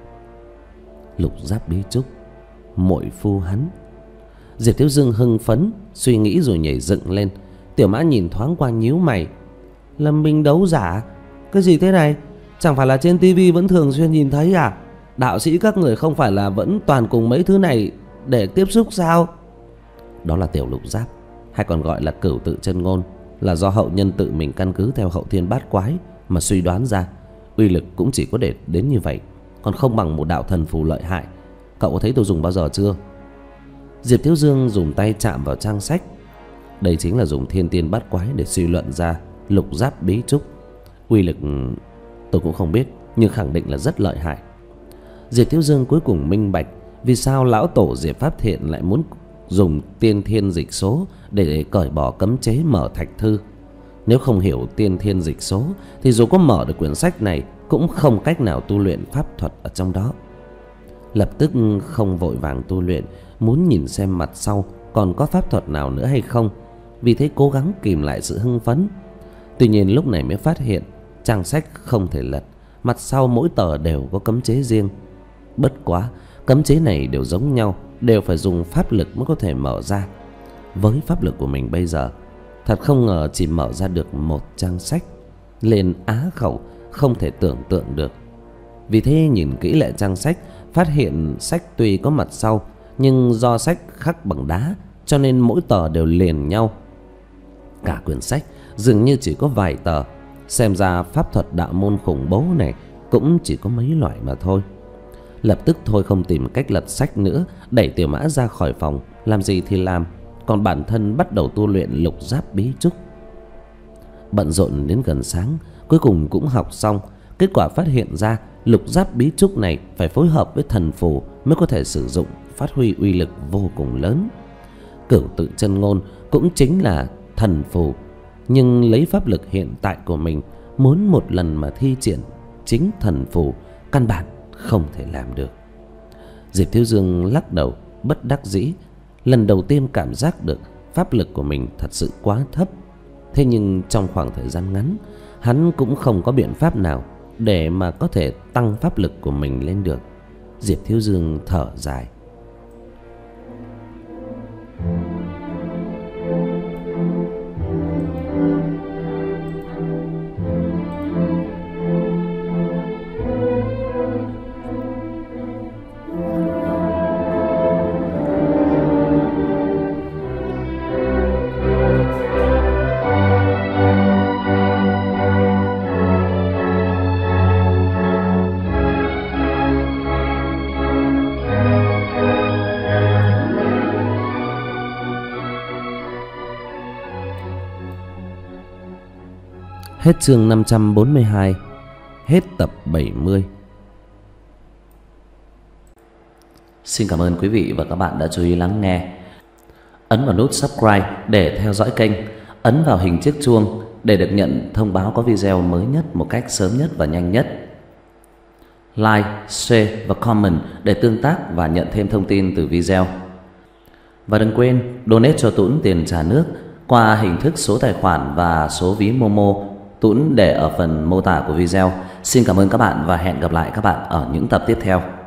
Lục giáp bí trúc, muội phu hắn. Diệp Thiếu Dương hưng phấn suy nghĩ rồi nhảy dựng lên. Tiểu Mã nhìn thoáng qua nhíu mày. Lâm, binh, đấu, giả, cái gì thế này? Chẳng phải là trên tivi vẫn thường xuyên nhìn thấy à? Đạo sĩ các người không phải là vẫn toàn cùng mấy thứ này để tiếp xúc sao? Đó là tiểu lục giáp, hay còn gọi là cửu tự chân ngôn, là do hậu nhân tự mình căn cứ theo hậu thiên bát quái mà suy đoán ra. Uy lực cũng chỉ có để đến như vậy, còn không bằng một đạo thần phù lợi hại. Cậu có thấy tôi dùng bao giờ chưa? Diệp Thiếu Dương dùng tay chạm vào trang sách. Đây chính là dùng thiên tiên bát quái để suy luận ra lục giáp bí trúc. Uy lực tôi cũng không biết, nhưng khẳng định là rất lợi hại. Diệp Thiếu Dương cuối cùng minh bạch vì sao lão tổ Diệp Pháp Thiện lại muốn dùng tiên thiên dịch số để cởi bỏ cấm chế mở thạch thư. Nếu không hiểu tiên thiên dịch số thì dù có mở được quyển sách này cũng không cách nào tu luyện pháp thuật ở trong đó. Lập tức không vội vàng tu luyện, muốn nhìn xem mặt sau còn có pháp thuật nào nữa hay không, vì thế cố gắng kìm lại sự hưng phấn. Tuy nhiên lúc này mới phát hiện trang sách không thể lật, mặt sau mỗi tờ đều có cấm chế riêng. Bất quá cấm chế này đều giống nhau, đều phải dùng pháp lực mới có thể mở ra. Với pháp lực của mình bây giờ, thật không ngờ chỉ mở ra được một trang sách, lên á khẩu không thể tưởng tượng được. Vì thế nhìn kỹ lại trang sách, phát hiện sách tuy có mặt sau, nhưng do sách khắc bằng đá cho nên mỗi tờ đều liền nhau. Cả quyển sách dường như chỉ có vài tờ. Xem ra pháp thuật đạo môn khủng bố này cũng chỉ có mấy loại mà thôi. Lập tức thôi không tìm cách lật sách nữa, đẩy Tiểu Mã ra khỏi phòng, làm gì thì làm, còn bản thân bắt đầu tu luyện lục giáp bí trúc. Bận rộn đến gần sáng, cuối cùng cũng học xong. Kết quả phát hiện ra lục giáp bí trúc này phải phối hợp với thần phù mới có thể sử dụng, phát huy uy lực vô cùng lớn. Cửu tự chân ngôn cũng chính là thần phù, nhưng lấy pháp lực hiện tại của mình muốn một lần mà thi triển chính thần phù căn bản không thể làm được. Diệp Thiếu Dương lắc đầu bất đắc dĩ. Lần đầu tiên cảm giác được pháp lực của mình thật sự quá thấp. Thế nhưng trong khoảng thời gian ngắn, hắn cũng không có biện pháp nào để mà có thể tăng pháp lực của mình lên được. Diệp Thiếu Dương thở dài. Hết chương 542. Hết tập 70. Xin cảm ơn quý vị và các bạn đã chú ý lắng nghe. Ấn vào nút subscribe để theo dõi kênh. Ấn vào hình chiếc chuông để được nhận thông báo có video mới nhất một cách sớm nhất và nhanh nhất. Like, share và comment để tương tác và nhận thêm thông tin từ video. Và đừng quên donate cho Tũn tiền trả nước qua hình thức số tài khoản và số ví Momo. Tũn để ở phần mô tả của video. Xin cảm ơn các bạn và hẹn gặp lại các bạn ở những tập tiếp theo.